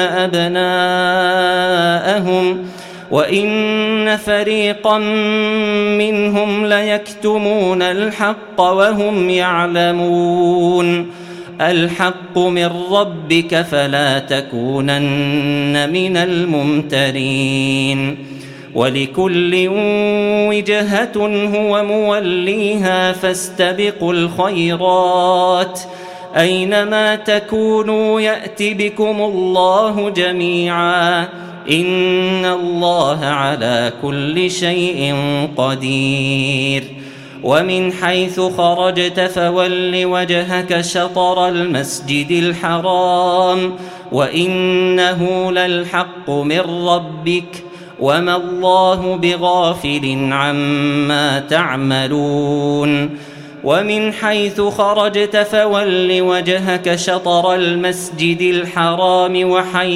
أبناءهم وإن فريقا منهم ليكتمون الحق وهم يعلمون الحق من ربك فلا تكونن من الممترين ولكل وجهة هو موليها فاستبقوا الخيرات أينما تكونوا يأت بكم الله جميعا إن الله على كل شيء قدير ومن حيث خرجت فول وجهك شطر المسجد الحرام وإنه للحق من ربك وما الله بغافل عما تعملون ومن حيث خرجت فول وجهك شطر المسجد الحرام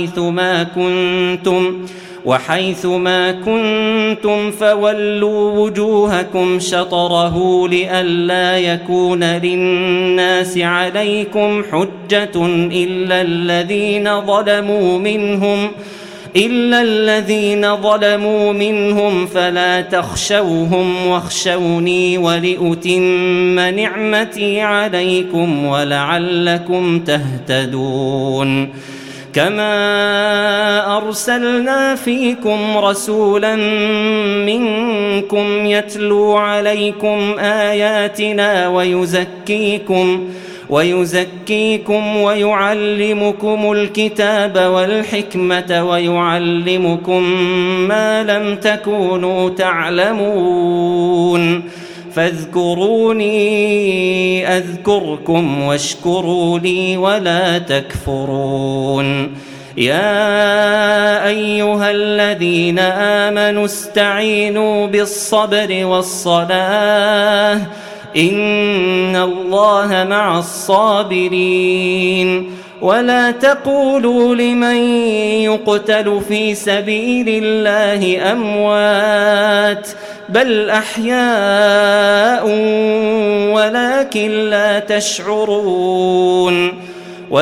وحيث ما كنتم فولوا وجوهكم شطره لئلا يكون للناس عليكم حجة إلا الذين ظلموا منهم فلا تخشوهم واخشوني ولأتم نعمتي عليكم ولعلكم تهتدون كما أرسلنا فيكم رسولا منكم يتلو عليكم آياتنا ويزكيكم ويعلمكم الكتاب والحكمة ويعلمكم ما لم تكونوا تعلمون فاذكروني أذكركم واشكروا لي ولا تكفرون يا أيها الذين آمنوا استعينوا بالصبر والصلاة إن الله مع الصابرين ولا تقولوا لمن يقتل في سبيل الله أموات بل أحياء ولكن لا تشعرون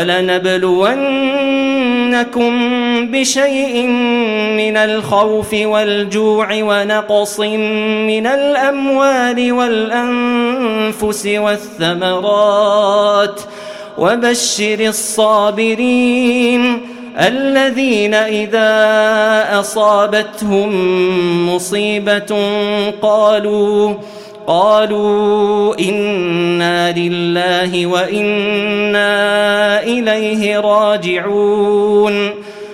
ولنبلونكم بشيء من الخوف والجوع ونقص من الأموال والأنفس والثمرات وبشر الصابرين الذين إذا أصابتهم مصيبة قالوا إنا لله وإنا إليه راجعون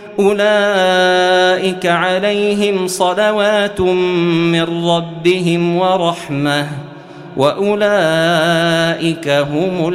أولئك عليهم صلوات من ربهم ورحمة وأولئك هم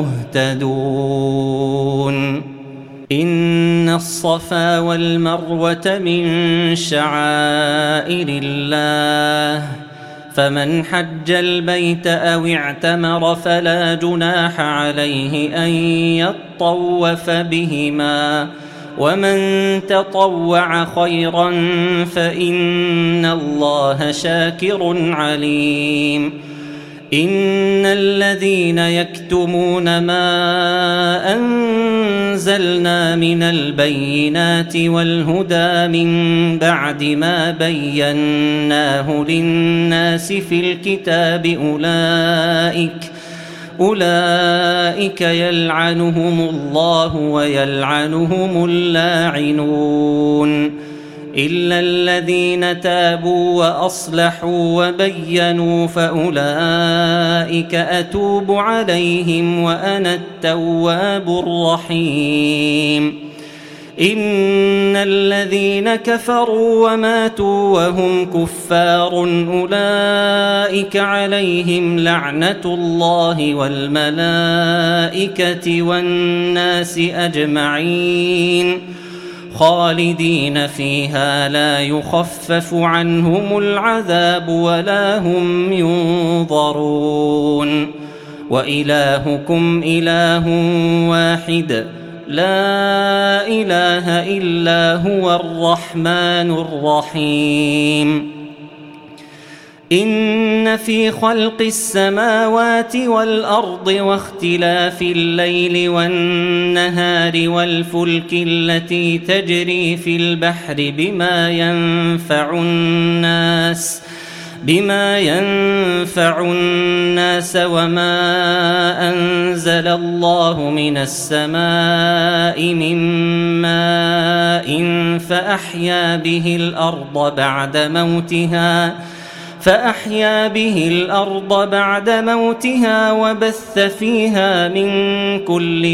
المهتدون إن الصفا والمروة من شعائر الله فمن حج البيت أو اعتمر فلا جناح عليه أن يطوف بهما ومن تطوع خيرا فإن الله شاكر عليم إن الذين يكتمون ما أنزلنا من البينات والهدى من بعد ما بيناه للناس في الكتاب أولئك يلعنهم الله ويلعنهم اللاعنون إلا الذين تابوا وأصلحوا وبينوا فأولئك أتوب عليهم وأنا التواب الرحيم إن الذين كفروا وماتوا وهم كفار أولئك عليهم لعنة الله والملائكة والناس أجمعين خالدين فيها لا يخفف عنهم العذاب ولا هم ينظرون وإلهكم إله واحد لا إله إلا هو الرحمن الرحيم إن في خلق السماوات والأرض واختلاف الليل والنهار والفلك التي تجري في البحر بما ينفع الناس وما أنزل الله من السماء من ماء فأحيا به الأرض بعد موتها وبث فيها من كل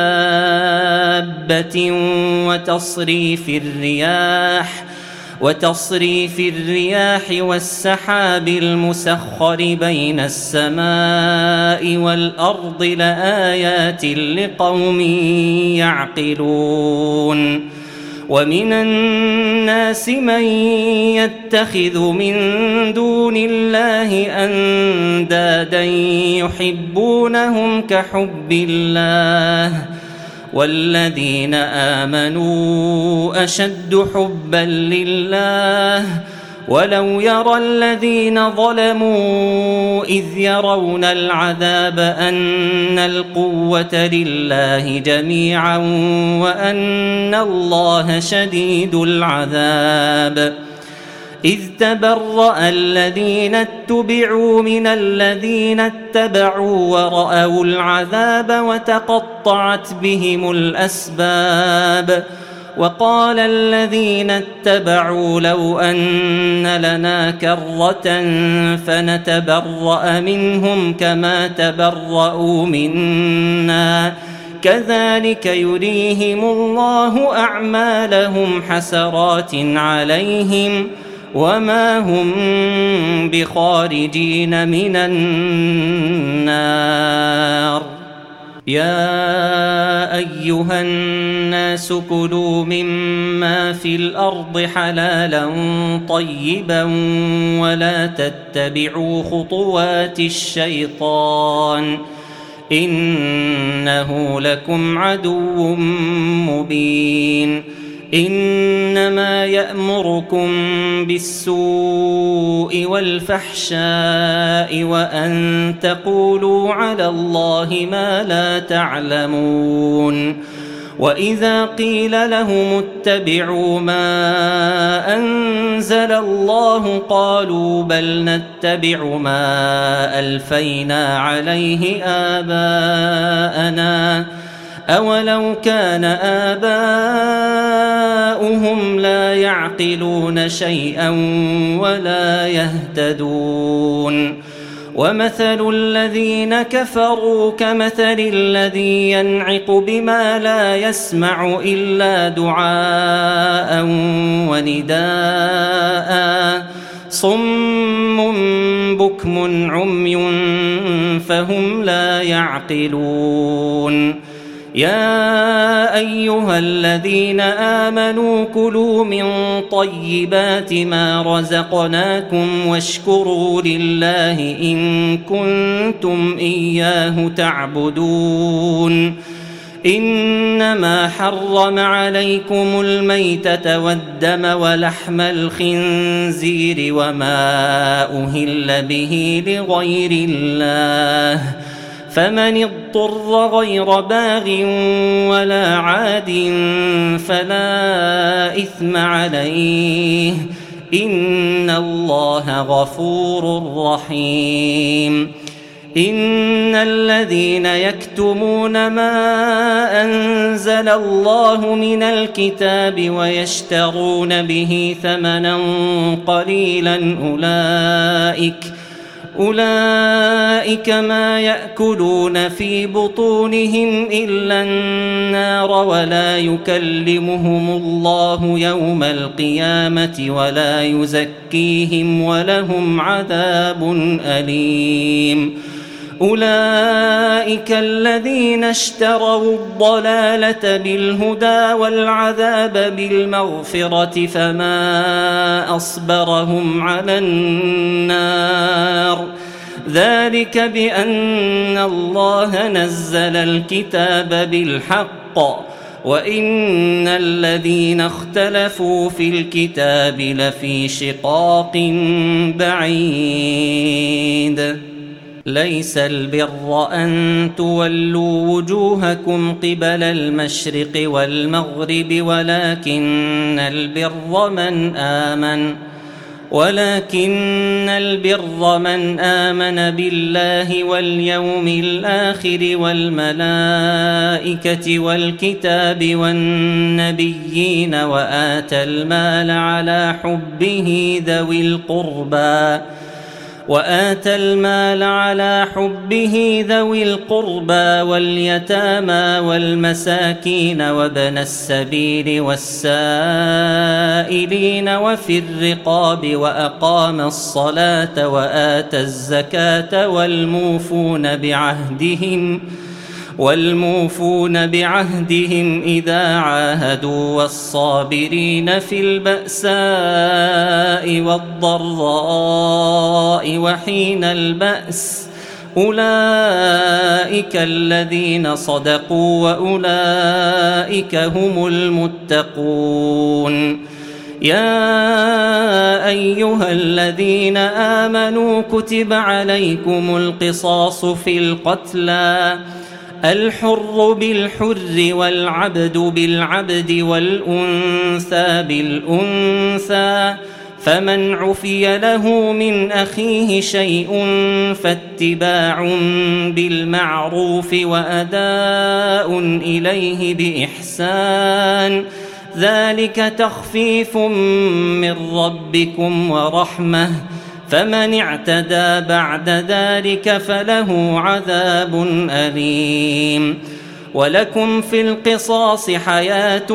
دابة وتصريف الرياح والسحاب المسخر بين السماء والأرض لآيات لقوم يعقلون ومن الناس من يتخذ من دون الله أندادا يحبونهم كحب الله والذين آمنوا أشد حبا لله ولو يرى الذين ظلموا إذ يرون العذاب أن القوة لله جميعا وأن الله شديد العذاب إذ تبرأ الذين اتبعوا من الذين اتبعوا ورأوا العذاب وتقطعت بهم الأسباب وقال الذين اتبعوا لو أن لنا كرة فنتبرأ منهم كما تبرأوا منا كذلك يريهم الله أعمالهم حسرات عليهم وما هم بخارجين من النار يا أيها الناس كلوا مما في الأرض حلالا طيبا ولا تتبعوا خطوات الشيطان إنه لكم عدو مبين إنما يأمركم بالسوء والفحشاء وأن تقولوا على الله ما لا تعلمون وإذا قيل لهم اتبعوا ما أنزل الله قالوا بل نتبع ما ألفينا عليه آباءنا أولو كان آباؤهم لا يعقلون شيئا ولا يهتدون ومثل الذين كفروا كمثل الذي ينعق بما لا يسمع إلا دعاء ونداء صم بكم عمي فهم لا يعقلون يا أيها الذين آمنوا كلوا من طيبات ما رزقناكم واشكروا لله إن كنتم إياه تعبدون إنما حرم عليكم الميتة والدم ولحم الخنزير وما أهل به لغير الله فمن اضطر غير باغ ولا عاد فلا إثم عليه إن الله غفور رحيم إن الذين يكتمون ما أنزل الله من الكتاب ويشترون به ثمنا قليلا أولئك ما يأكلون في بطونهم إلا النار ولا يكلمهم الله يوم القيامة ولا يزكيهم ولهم عذاب أليم أولئك الذين اشتروا الضلالة بالهدى والعذاب بالمغفرة فما أصبرهم على النار ذلك بأن الله نزل الكتاب بالحق وإن الذين اختلفوا في الكتاب لفي شقاق بعيد ليس البر أن تولوا وجوهكم قبل المشرق والمغرب ولكن البر من آمن بالله واليوم الآخر والملائكة والكتاب والنبيين وآتى المال على حبه ذوي القربى واليتامى والمساكين وابن السبيل والسائلين وفي الرقاب وأقام الصلاة وآتى الزكاة والموفون بعهدهم إذا عاهدوا والصابرين في البأساء والضراء وحين البأس أولئك الذين صدقوا وأولئك هم المتقون يا أيها الذين آمنوا كتب عليكم القصاص في القتلى الحر بالحر والعبد بالعبد والأنثى بالأنثى فمن عفي له من أخيه شيء فاتباع بالمعروف وأداء إليه بإحسان ذلك تخفيف من ربكم ورحمة فمن اعتدى بعد ذلك فله عذاب أليم ولكم في القصاص حياة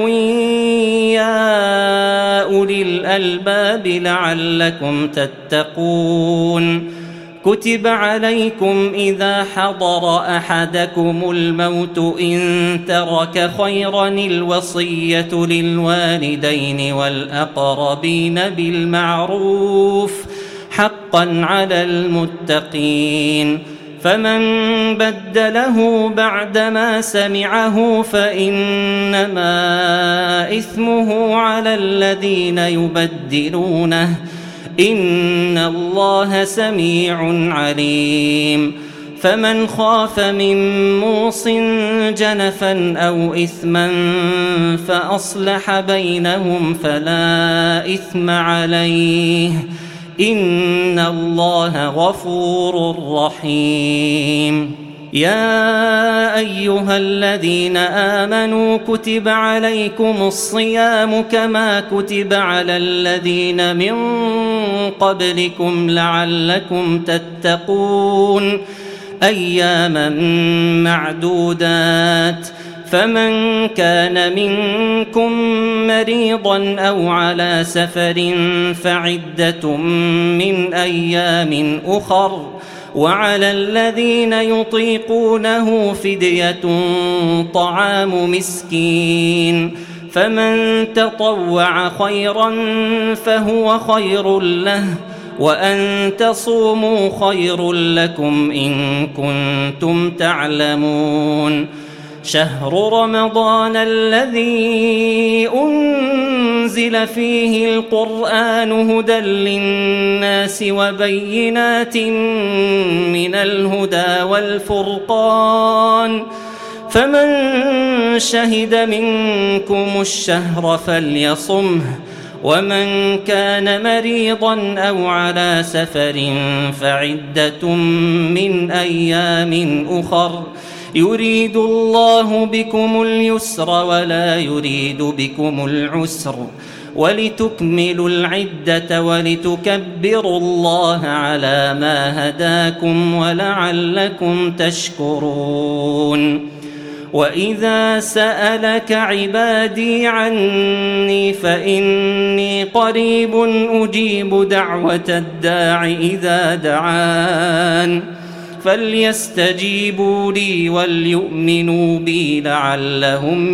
يا أولي الألباب لعلكم تتقون كتب عليكم إذا حضر أحدكم الموت إن ترك خيرا الوصية للوالدين والأقربين بالمعروف حقا على المتقين فمن بدله بعدما سمعه فإنما إثمه على الذين يبدلونه إن الله سميع عليم فمن خاف من موص جنفا أو إثما فأصلح بينهم فلا إثم عليه إن الله غفور رحيم يا أيها الذين آمنوا كتب عليكم الصيام كما كتب على الذين من قبلكم لعلكم تتقون أياما معدودات فمن كان منكم مريضا أو على سفر فعدة من أيام أخر وعلى الذين يطيقونه فدية طعام مسكين فمن تطوع خيرا فهو خير له وأن تصوموا خير لكم إن كنتم تعلمون شهر رمضان الذي أنزل فيه القرآن هدى للناس وبينات من الهدى والفرقان فمن شهد منكم الشهر فليصمه ومن كان مريضا أو على سفر فعدة من أيام أخر يريد الله بكم اليسر ولا يريد بكم العسر ولتكملوا العدة ولتكبروا الله على ما هداكم ولعلكم تشكرون وإذا سألك عبادي عني فإني قريب أجيب دعوة الداع إذا دعان فليستجيبوا لي وليؤمنوا بي لعلهم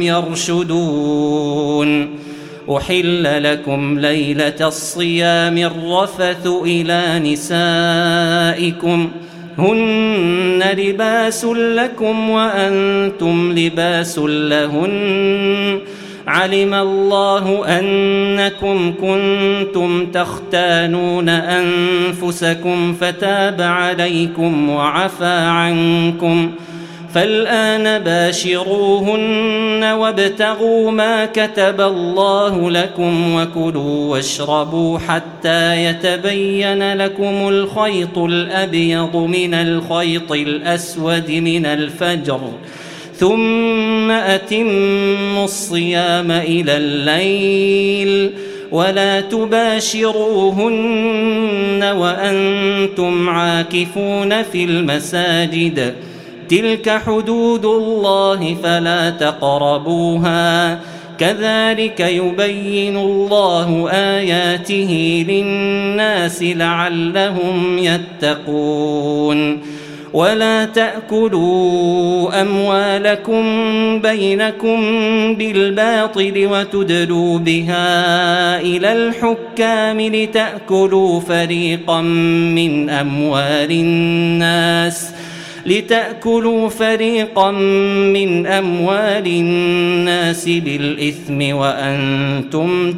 يرشدون أحل لكم ليلة الصيام الرفث إلى نسائكم هن لباس لكم وأنتم لباس لهن علم الله أنكم كنتم تختانون أنفسكم فتاب عليكم وعفى عنكم فالآن باشروهن وابتغوا ما كتب الله لكم وكلوا واشربوا حتى يتبين لكم الخيط الأبيض من الخيط الأسود من الفجر ثم أتموا الصيام إلى الليل ولا تباشروهن وأنتم عاكفون في المساجد تلك حدود الله فلا تقربوها كذلك يبين الله آياته للناس لعلهم يتقون ولا تأكلوا أموالكم بينكم بالباطل وتدلوا بها إلى الحكام لتأكلوا فريقا من أموال الناس بالإثم وأنتم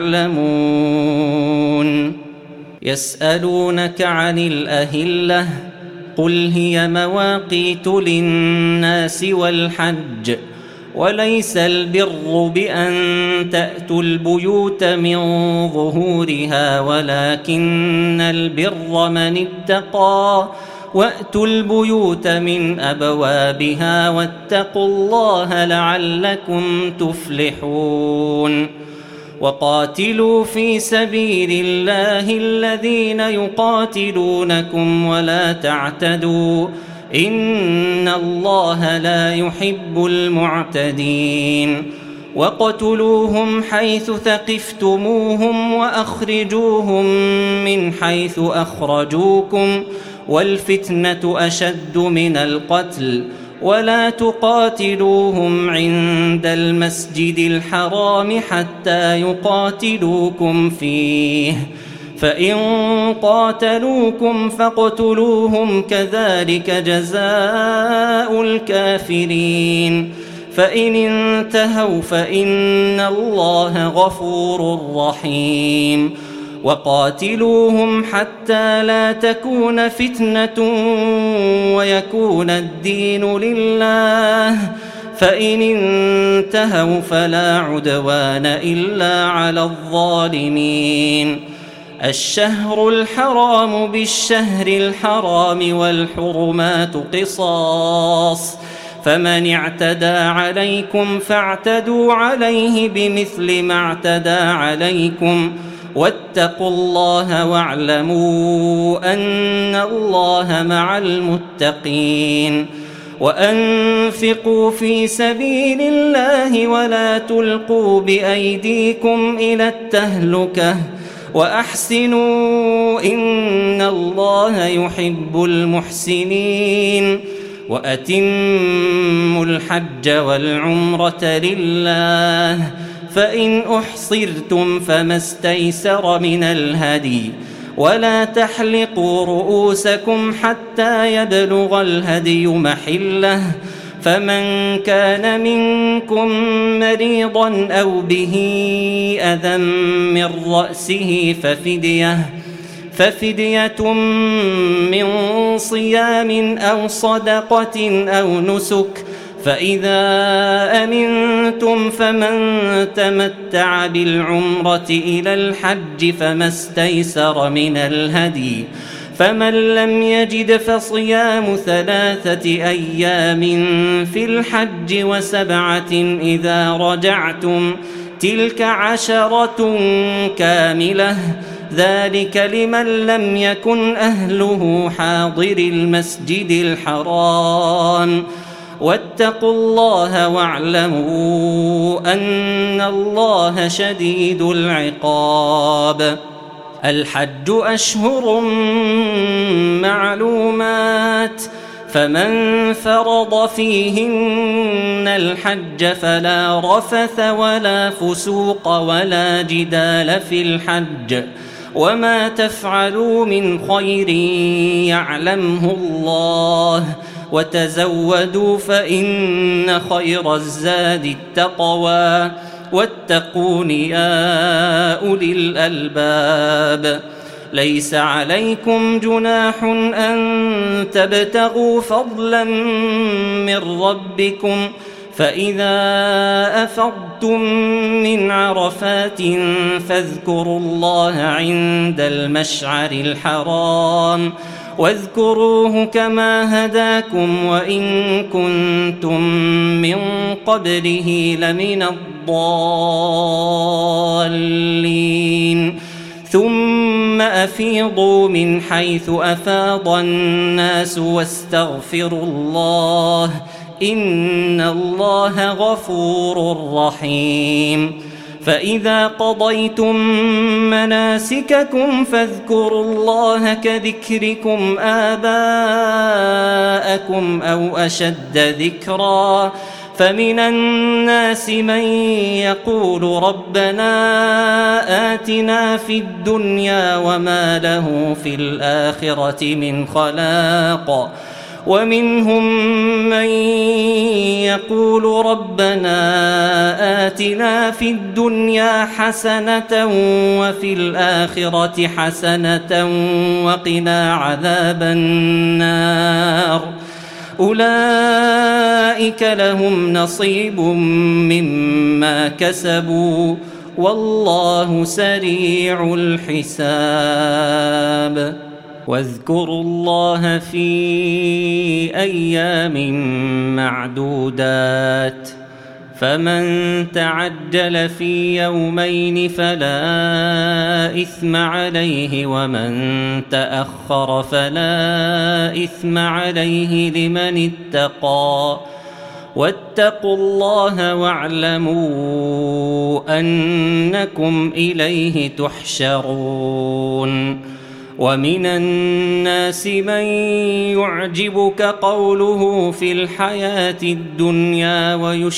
تعلمون يسألونك عن الأهلة قل هي مواقيت للناس والحج وليس البر بأن تأتوا البيوت من ظهورها ولكن البر من اتقى وأتوا البيوت من أبوابها واتقوا الله لعلكم تفلحون وقاتلوا في سبيل الله الذين يقاتلونكم ولا تعتدوا إن الله لا يحب المعتدين وقتلوهم حيث ثقفتموهم وأخرجوهم من حيث أخرجوكم والفتنة أشد من القتل ولا تقاتلوهم عند المسجد الحرام حتى يقاتلوكم فيه فإن قاتلوكم فاقتلوهم كذلك جزاء الكافرين فإن انتهوا فإن الله غفور رحيم وقاتلوهم حتى لا تكون فتنة ويكون الدين لله فإن انتهوا فلا عدوان إلا على الظالمين الشهر الحرام بالشهر الحرام والحرمات قصاص فمن اعتدى عليكم فاعتدوا عليه بمثل ما اعتدى عليكم واتقوا الله واعلموا أن الله مع المتقين وأنفقوا في سبيل الله ولا تلقوا بأيديكم إلى التهلكة وأحسنوا إن الله يحب المحسنين وأتموا الحج والعمرة لله فإن أحصرتم فما استيسر من الهدي ولا تحلقوا رؤوسكم حتى يبلغ الهدي محله فمن كان منكم مريضا أو به أذى من رأسه ففدية من صيام أو صدقة أو نسك فإذا أمنتم فمن تمتع بالعمرة إلى الحج فما استيسر من الهدي فمن لم يجد فصيام 3 أيام في الحج و7 إذا رجعتم تلك 10 كاملة ذلك لمن لم يكن أهله حاضر المسجد الحرام واتقوا الله واعلموا أن الله شديد العقاب الحج أشهر معلومات فمن فرض فيهن الحج فلا رفث ولا فسوق ولا جدال في الحج وما تفعلوا من خير يعلمه الله وتزودوا فإن خير الزاد التقوى واتقون يا أولي الألباب ليس عليكم جناح أن تبتغوا فضلا من ربكم فإذا أفضتم من عرفات فاذكروا الله عند المشعر الحرام واذكروه كما هداكم وإن كنتم من قبله لمن الضالين ثم أفيضوا من حيث أفاض الناس واستغفروا الله إن الله غفور رحيم فإذا قضيتم مناسككم فاذكروا الله كذكركم آباءكم أو أشد ذكرا فمن الناس من يقول ربنا آتنا في الدنيا وما له في الآخرة من خلاق ومنهم من يقول ربنا آتنا في الدنيا حسنة وفي الآخرة حسنة وقنا عذاب النار أولئك لهم نصيب مما كسبوا والله سريع الحساب واذكروا الله في أيام معدودات فمن تعجل في يومين فلا إثم عليه ومن تأخر فلا إثم عليه لمن اتقى واتقوا الله واعلموا أنكم إليه تحشرون ومن الناس من يعجبك قوله في الحياة الدنيا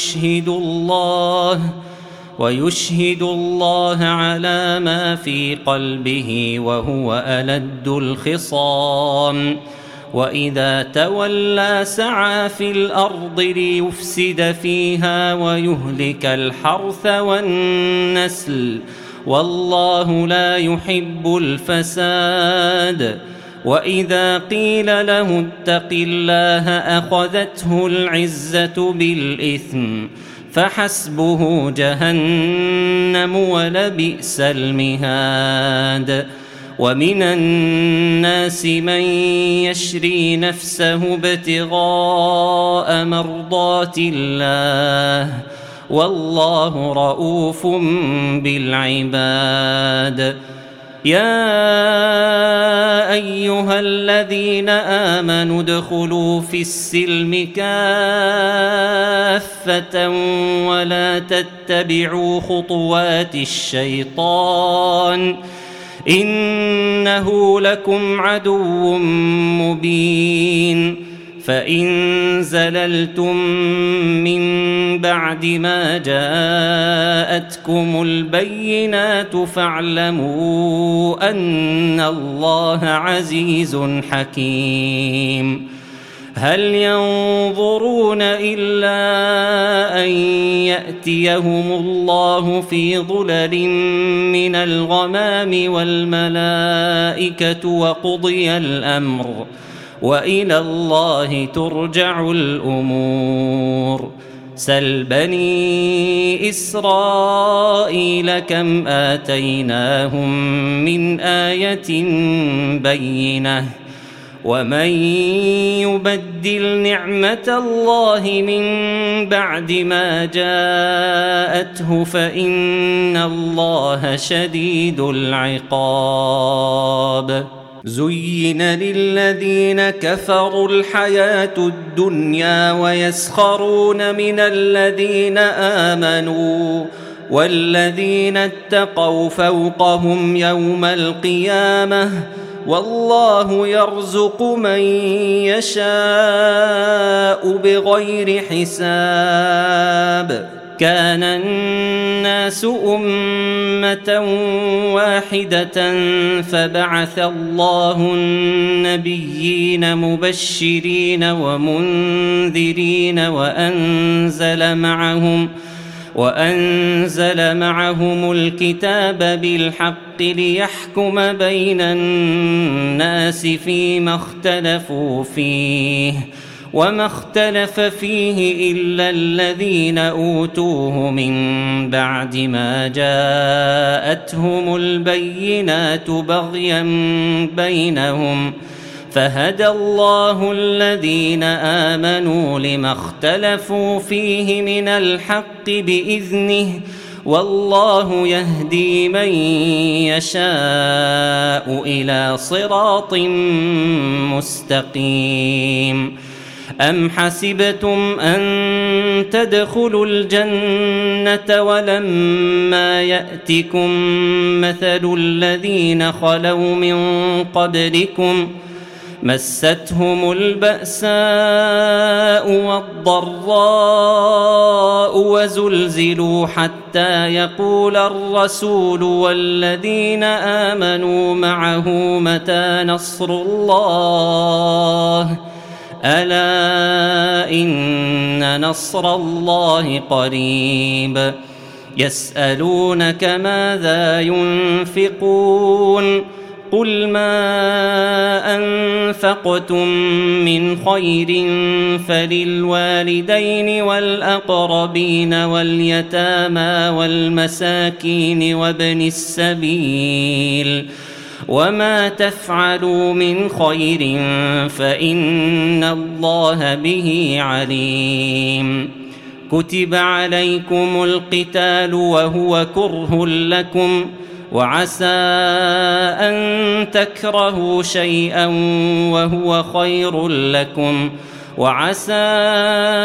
ويشهد الله على ما في قلبه وهو ألد الخصام وإذا تولى سعى في الأرض ليفسد فيها ويهلك الحرث والنسل والله لا يحب الفساد وإذا قيل له اتق الله أخذته العزة بالإثم فحسبه جهنم ولبئس المهاد ومن الناس من يشري نفسه ابتغاء مرضات الله والله رؤوف بالعباد يا أيها الذين آمنوا ادخلوا في السلم كافة ولا تتبعوا خطوات الشيطان إنه لكم عدو مبين فإن زللتم من بعد ما جاءتكم البينات فاعلموا أن الله عزيز حكيم هل ينظرون إلا أن يأتيهم الله في ظلل من الغمام والملائكة وقضي الأمر وإلى الله ترجع الأمور سل بني إسرائيل كم آتيناهم من آية بينة ومن يبدل نعمة الله من بعد ما جاءته فإن الله شديد العقاب زين للذين كفروا الحياة الدنيا ويسخرون من الذين آمنوا والذين اتقوا فوقهم يوم القيامة والله يرزق من يشاء بغير حساب كان الناس أمة واحدة فبعث الله النبيين مبشرين ومنذرين وأنزل معهم الكتاب بالحق ليحكم بين الناس فيما اختلفوا فيه وما اختلف فيه إلا الذين أوتوه من بعد ما جاءتهم البينات بغيا بينهم فهدى الله الذين آمنوا لما اختلفوا فيه من الحق بإذنه والله يهدي من يشاء إلى صراط مستقيم أم حسبتم أن تدخلوا الجنة ولما يأتكم مثل الذين خلوا من قبلكم مستهم البأساء والضراء وزلزلوا حتى يقول الرسول والذين آمنوا معه متى نصر الله ألا إن نصر الله قريب يسألونك ماذا ينفقون قل ما أنفقتم من خير فللوالدين والأقربين واليتامى والمساكين وابن السبيل وما تفعلوا من خير فإن الله به عليم كتب عليكم القتال وهو كره لكم وعسى أن تكرهوا شيئا وهو خير لكم وعسى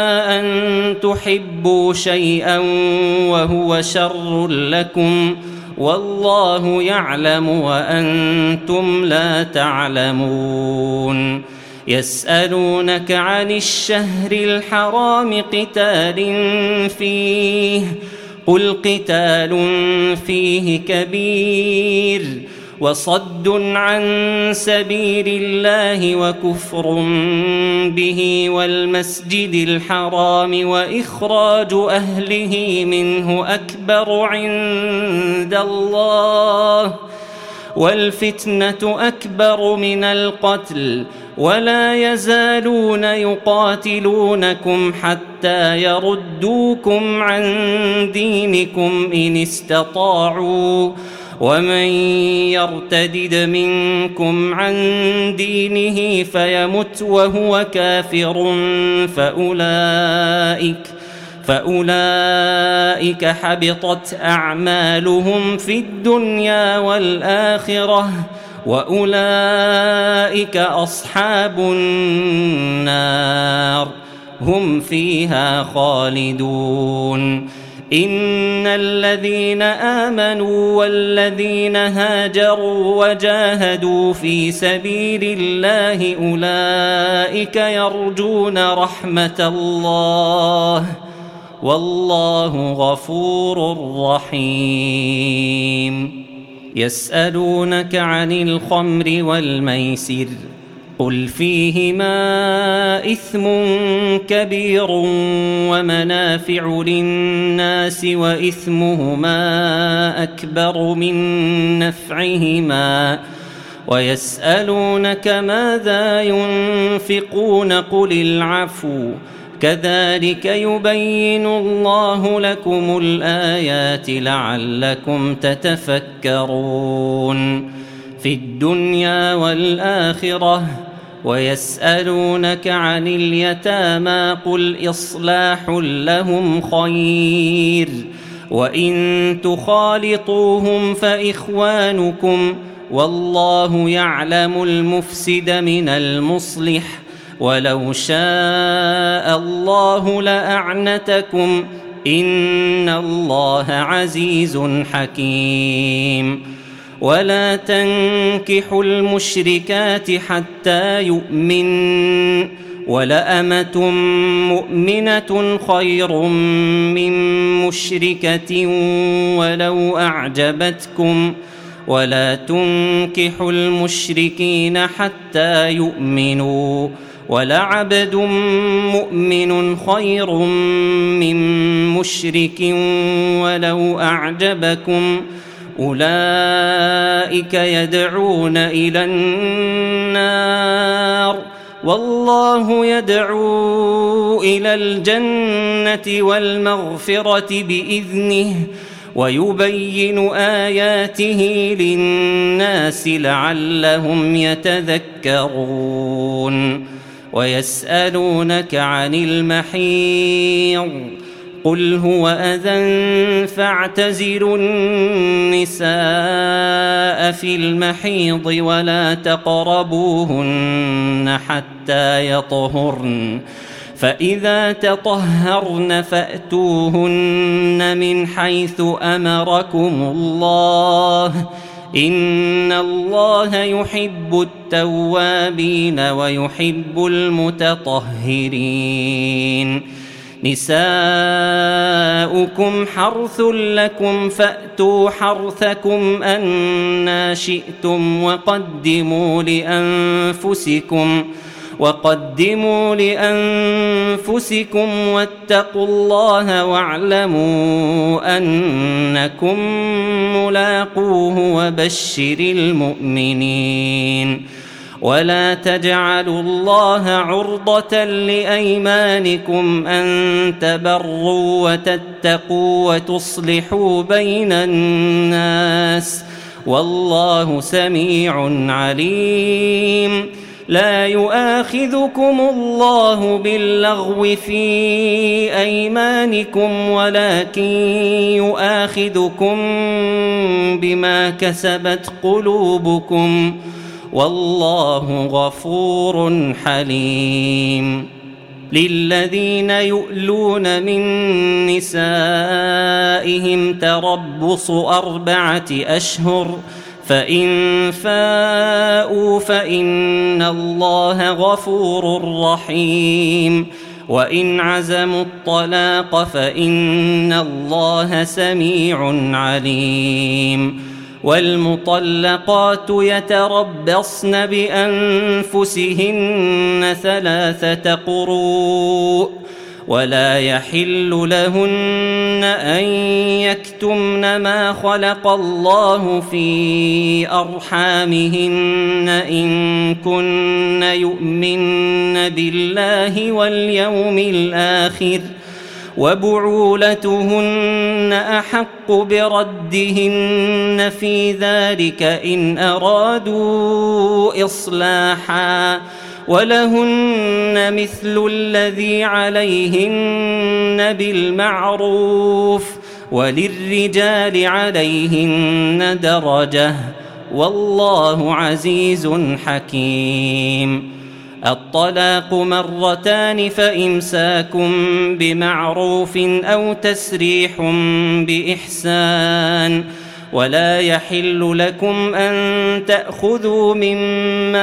أن تحبوا شيئا وهو شر لكم والله يعلم وأنتم لا تعلمون يسألونك عن الشهر الحرام قتال فيه قل قتال فيه كبير وصد عن سبيل الله وكفر به والمسجد الحرام وإخراج أهله منه أكبر عند الله والفتنة أكبر من القتل ولا يزالون يقاتلونكم حتى يردوكم عن دينكم إن استطاعوا ومن يرتدد منكم عن دينه فيمت وهو كافر فأولئك حبطت أعمالهم في الدنيا والآخرة وأولئك أصحاب النار هم فيها خالدون إن الذين آمنوا والذين هاجروا وجاهدوا في سبيل الله أولئك يرجون رحمة الله والله غفور رحيم يسألونك عن الخمر والميسر قل فيهما إثم كبير ومنافع للناس وإثمهما أكبر من نفعهما ويسألونك ماذا ينفقون قل العفو كذلك يبين الله لكم الآيات لعلكم تتفكرون في الدنيا والآخرة ويسألونك عن اليتامى قل إصلاح لهم خير وإن تخالطوهم فإخوانكم والله يعلم المفسد من المصلح ولو شاء الله لأعنتكم إن الله عزيز حكيم ولا تنكحوا المشركات حتى يؤمن ولأمة مؤمنة خير من مشركة ولو أعجبتكم ولا تنكحوا المشركين حتى يؤمنوا ولعبد مؤمن خير من مشرك ولو أعجبكم أولئك يدعون إلى النار والله يدعو إلى الجنة والمغفرة بإذنه ويبين آياته للناس لعلهم يتذكرون ويسألونك عن المحيض قل هو أذى فاعتزلوا النساء في المحيض ولا تقربوهن حتى يطهرن فإذا تطهرن فأتوهن من حيث أمركم الله إن الله يحب التوابين ويحب المتطهرين نساؤكم حرث لكم فأتوا حرثكم أنى شئتم وقدموا لأنفسكم واتقوا الله واعلموا أنكم ملاقوه وبشر المؤمنين ولا تجعلوا الله عرضة لأيمانكم أن تبروا وتتقوا وتصلحوا بين الناس والله سميع عليم لا يؤاخذكم الله باللغو في أيمانكم ولكن يؤاخذكم بما كسبت قلوبكم والله غفور حليم للذين يؤلون من نسائهم تربص 4 أشهر، فإن فاءوا فإن الله غفور رحيم، وإن عزموا الطلاق فإن الله سميع عليم. والمطلقات يتربصن بأنفسهن 3 قروء، ولا يحل لهن أن يكتمن ما خلق الله في أرحامهن إن كن يؤمن بالله واليوم الآخر، وبعولتهن أحق بردهن في ذلك إن أرادوا إصلاحا، ولهن مثل الذي عليهن بالمعروف، وللرجال عليهن درجة، والله عزيز حكيم. الطلاق 2 فإمساك بمعروف أو تسريح بإحسان، ولا يحل لكم أن تأخذوا مما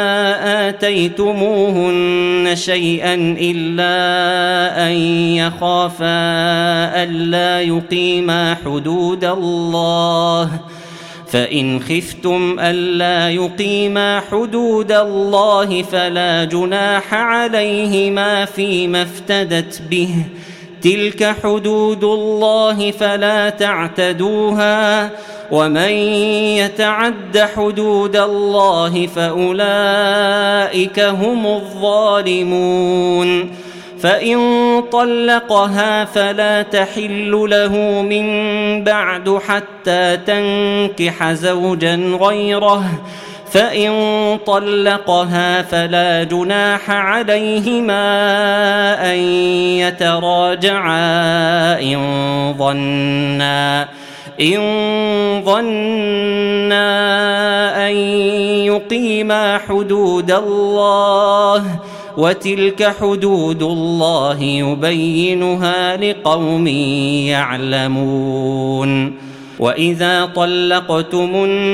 آتيتموهن شيئا إلا أن يخافا ألا يقيما حدود الله، فإن خفتم ألا يقيما حدود الله فلا جناح عليهما فيما افتدت به، تلك حدود الله فلا تعتدوها، ومن يتعد حدود الله فأولئك هم الظالمون. فإن طلقها فلا تحل له من بعد حتى تنكح زوجا غيره، فإن طلقها فلا جناح عليهما أن يتراجعا إن ظنا أن يقيما حدود الله، وتلك حدود الله يبينها لقوم يعلمون. وإذا طلقتم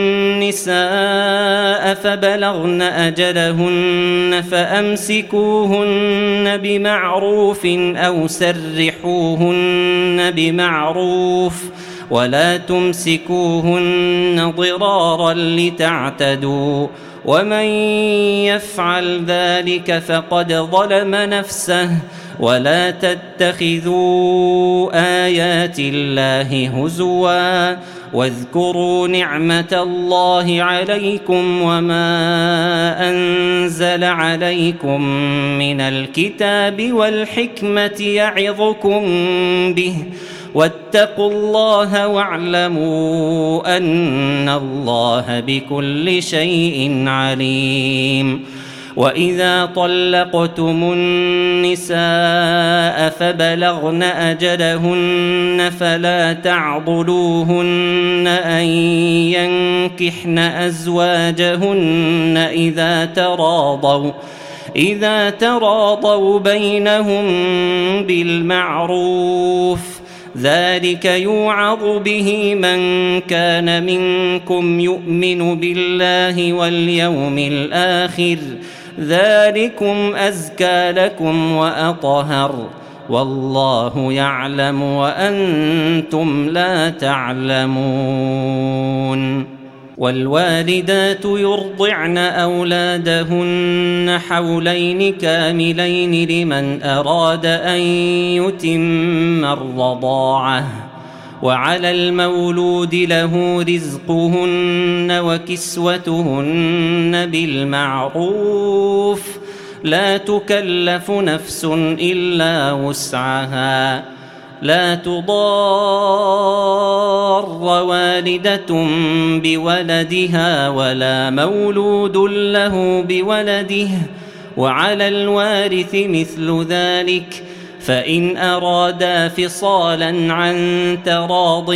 النساء فبلغن أجلهن فأمسكوهن بمعروف أو سرحوهن بمعروف، ولا تمسكوهن ضرارا لتعتدوا، ومن يفعل ذلك فقد ظلم نفسه. ولا تتخذوا آيات الله هزوا، واذكروا نعمة الله عليكم وما أنزل عليكم من الكتاب والحكمة يعظكم به، واتقوا الله واعلموا أن الله بكل شيء عليم. وإذا طلقتم النساء فبلغن أجلهن فلا تعضلوهن أن ينكحن أزواجهن إذا تراضوا بينهم بالمعروف، ذلك يوعظ به من كان منكم يؤمن بالله واليوم الآخر، ذلكم أزكى لكم وأطهر، والله يعلم وأنتم لا تعلمون. والوالدات يرضعن أولادهن حولين كاملين لمن أراد أن يتم الرضاعة، وعلى المولود له رزقهن وكسوتهن بالمعروف، لا تكلف نفس إلا وسعها، لا تضار والدة بولدها ولا مولود له بولده، وعلى الوارث مثل ذلك، فإن أرادا فصالا عن تراض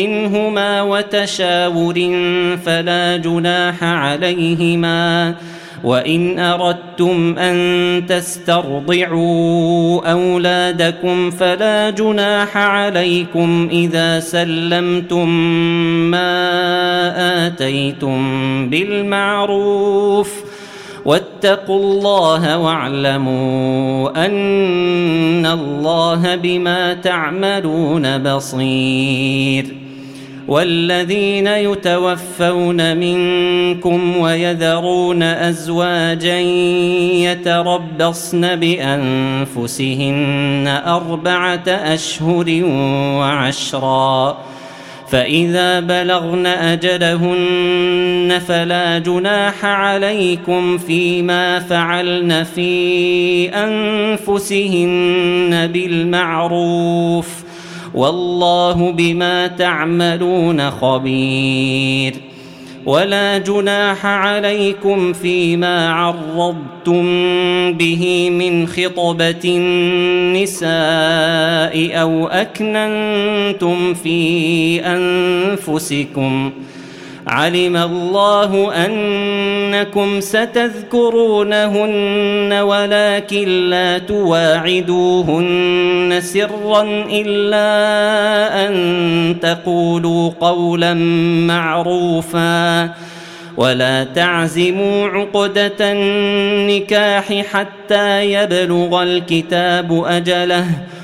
منهما وتشاور فلا جناح عليهما، وإن أردتم أن تسترضعوا أولادكم فلا جناح عليكم إذا سلمتم ما آتيتم بالمعروف واتقوا الله واعلموا أن الله بما تعملون بصير. والذين يتوفون منكم ويذرون أزواجا يتربصن بأنفسهن 4 أشهر وعشرا، فإذا بلغن أجلهن فلا جناح عليكم فيما فعلن في أنفسهن بالمعروف والله بما تعملون خبير. ولا جناح عليكم فيما عرضتم به من خطبة النساء أو أكننتم في أنفسكم، علم الله أنكم ستذكرونهن ولكن لا تواعدوهن سرا إلا أن تقولوا قولا معروفا، ولا تعزموا عقدة النكاح حتى يبلغ الكتاب أجله،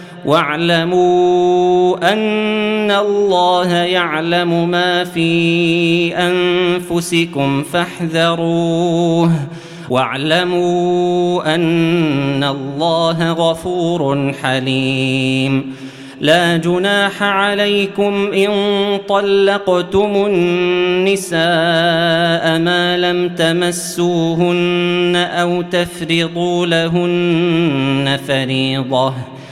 واعلموا أن الله يعلم ما في أنفسكم فاحذروه، واعلموا أن الله غفور حليم. لا جناح عليكم إن طلقتم النساء ما لم تمسوهن أو تفرضوا لهن فريضة،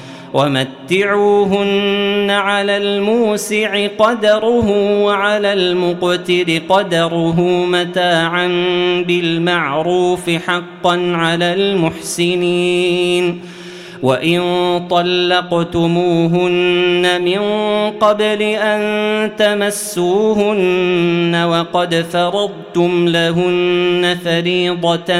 ومتعوهن على الموسع قدره وعلى المقتر قدره متاعا بالمعروف حقا على المحسنين. وإن طلقتموهن من قبل أن تمسوهن وقد فرضتم لهن فريضة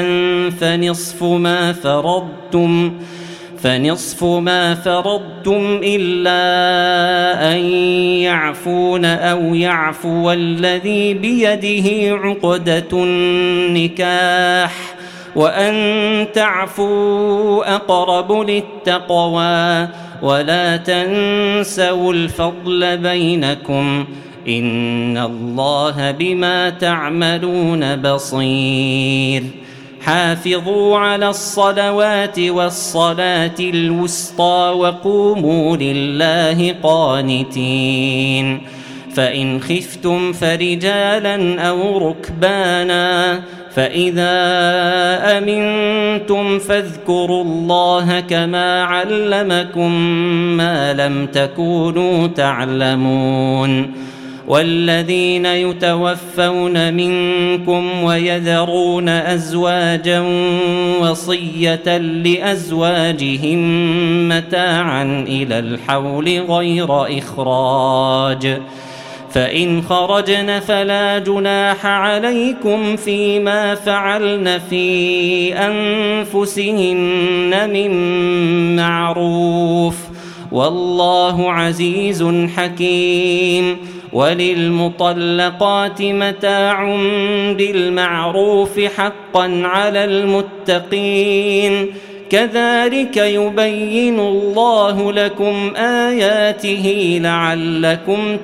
فنصف ما فرضتم إلا أن يعفون أو يعفو الذي بيده عقدة النكاح، وأن تعفوا أقرب للتقوى، ولا تنسوا الفضل بينكم إن الله بما تعملون بصير. حافظوا على الصلوات والصلاة الوسطى وقوموا لله قانتين. فإن خفتم فرجالا أو ركبانا، فإذا أمنتم فاذكروا الله كما علمكم ما لم تكونوا تعلمون. والذين يتوفون منكم ويذرون أزواجا وصية لأزواجهم متاعا إلى الحول غير إخراج، فإن خرجن فلا جناح عليكم فيما فعلن في أنفسهن من معروف والله عزيز حكيم. وللمطلقات متاع بالمعروف حقا على المتقين، كذلك يبين الله لكم آياته لعلكم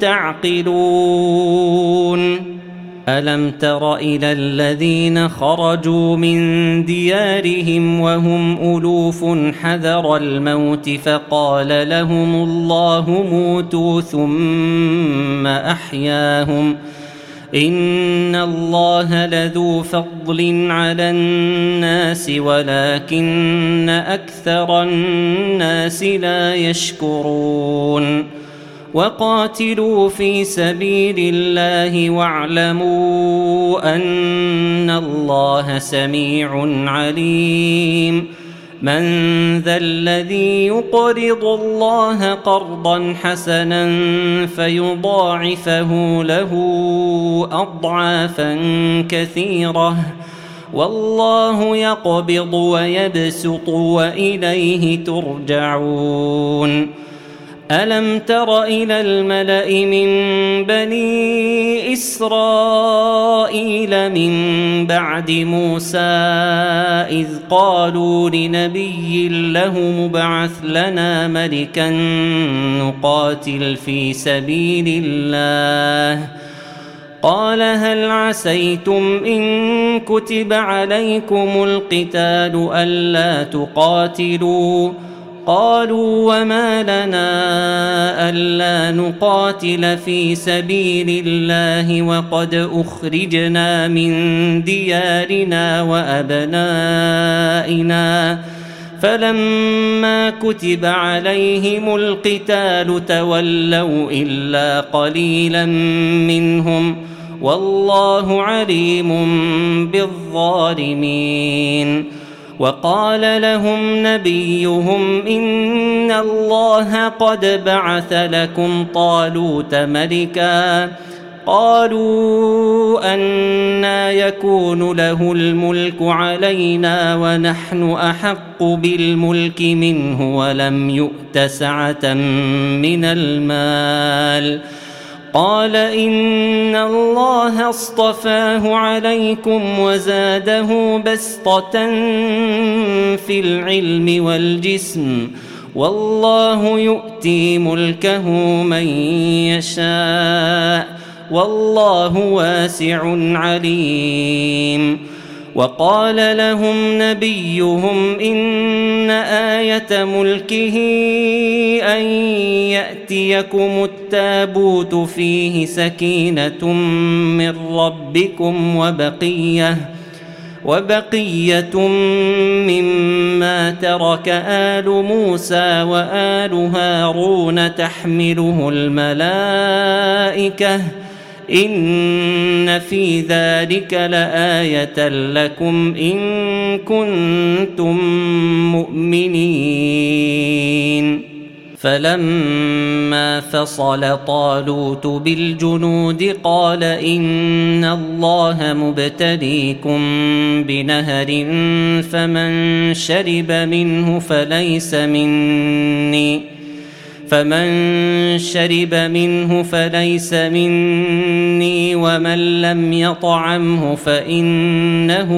تعقلون. ألم تر إلى الذين خرجوا من ديارهم وهم ألوف حذر الموت فقال لهم الله موتوا ثم أحياهم، إن الله لذو فضل على الناس ولكن أكثر الناس لا يشكرون. وقاتلوا في سبيل الله واعلموا أن الله سميع عليم. من ذا الذي يقرض الله قرضا حسنا فيضاعفه له أضعافا كثيرة والله يقبض ويبسط وإليه ترجعون ألم تر إلى الملأ من بني إسرائيل من بعد موسى إذ قالوا لنبي له مبعث لنا ملكا نقاتل في سبيل الله قال هل عسيتم إن كتب عليكم القتال ألا تقاتلوا قالوا وما لنا ألا نقاتل في سبيل الله وقد أخرجنا من ديارنا وأبنائنا فلما كتب عليهم القتال تولوا إلا قليلا منهم والله عليم بالظالمين وقال لهم نبيهم إن الله قد بعث لكم طالوت ملكا قالوا أنى يكون له الملك علينا ونحن أحق بالملك منه ولم يؤت سعة من المال قال إن الله اصطفاه عليكم وزاده بسطة في العلم والجسم والله يؤتي ملكه من يشاء والله واسع عليم وقال لهم نبيهم إن آية ملكه أن يأتيكم التابوت فيه سكينة من ربكم وبقية مما ترك آل موسى وآل هارون تحمله الملائكة إن في ذلك لآية لكم إن كنتم مؤمنين فلما فصل طالوت بالجنود قال إن الله مبتليكم بنهر فمن شرب منه فليس مني ومن لم يطعمه فإنه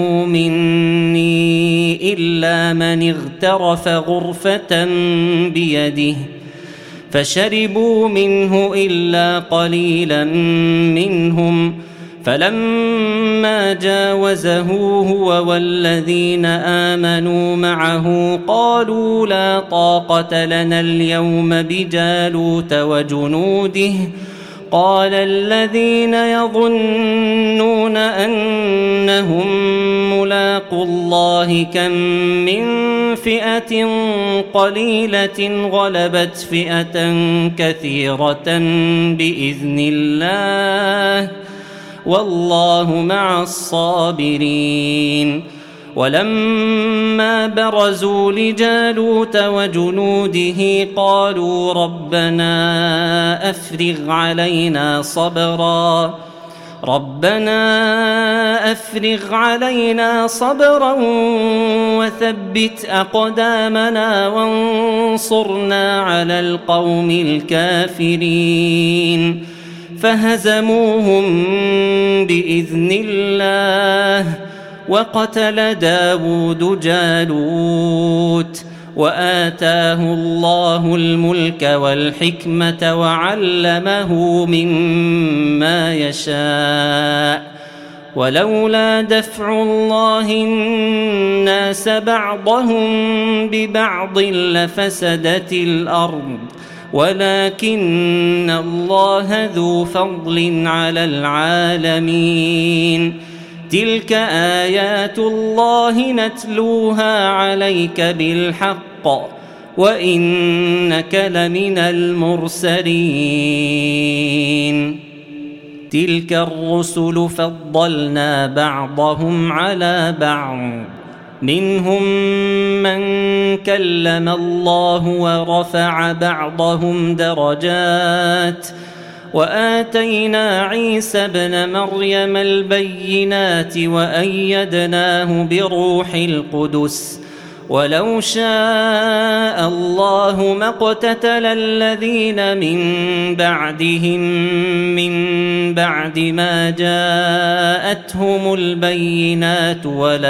مني إلا من اغترف غرفة بيده فشربوا منه إلا قليلا منهم فلما جاوزه هو والذين آمنوا معه قالوا لا طاقة لنا اليوم بجالوت وجنوده قال الذين يظنون أنهم ملاقو الله كم من فئة قليلة غلبت فئة كثيرة بإذن الله والله مع الصابرين ولما برزوا لجالوت وجنوده قالوا ربنا أفرغ علينا صبرا وثبت أقدامنا وانصرنا على القوم الكافرين فهزموهم بإذن الله وقتل داود جالوت وآتاه الله الملك والحكمة وعلمه مما يشاء ولولا دفع الله الناس بعضهم ببعض لفسدت الأرض ولكن الله ذو فضل على العالمين تلك آيات الله نتلوها عليك بالحق وإنك لمن المرسلين تلك الرسل فضلنا بعضهم على بعض منهم من كلم الله ورفع بعضهم درجات وآتينا عيسى ابن مريم البينات وأيدناه بروح القدس ولو شاء الله ما اقتتل الذين من بعدهم من بعد ما جاءتهم البينات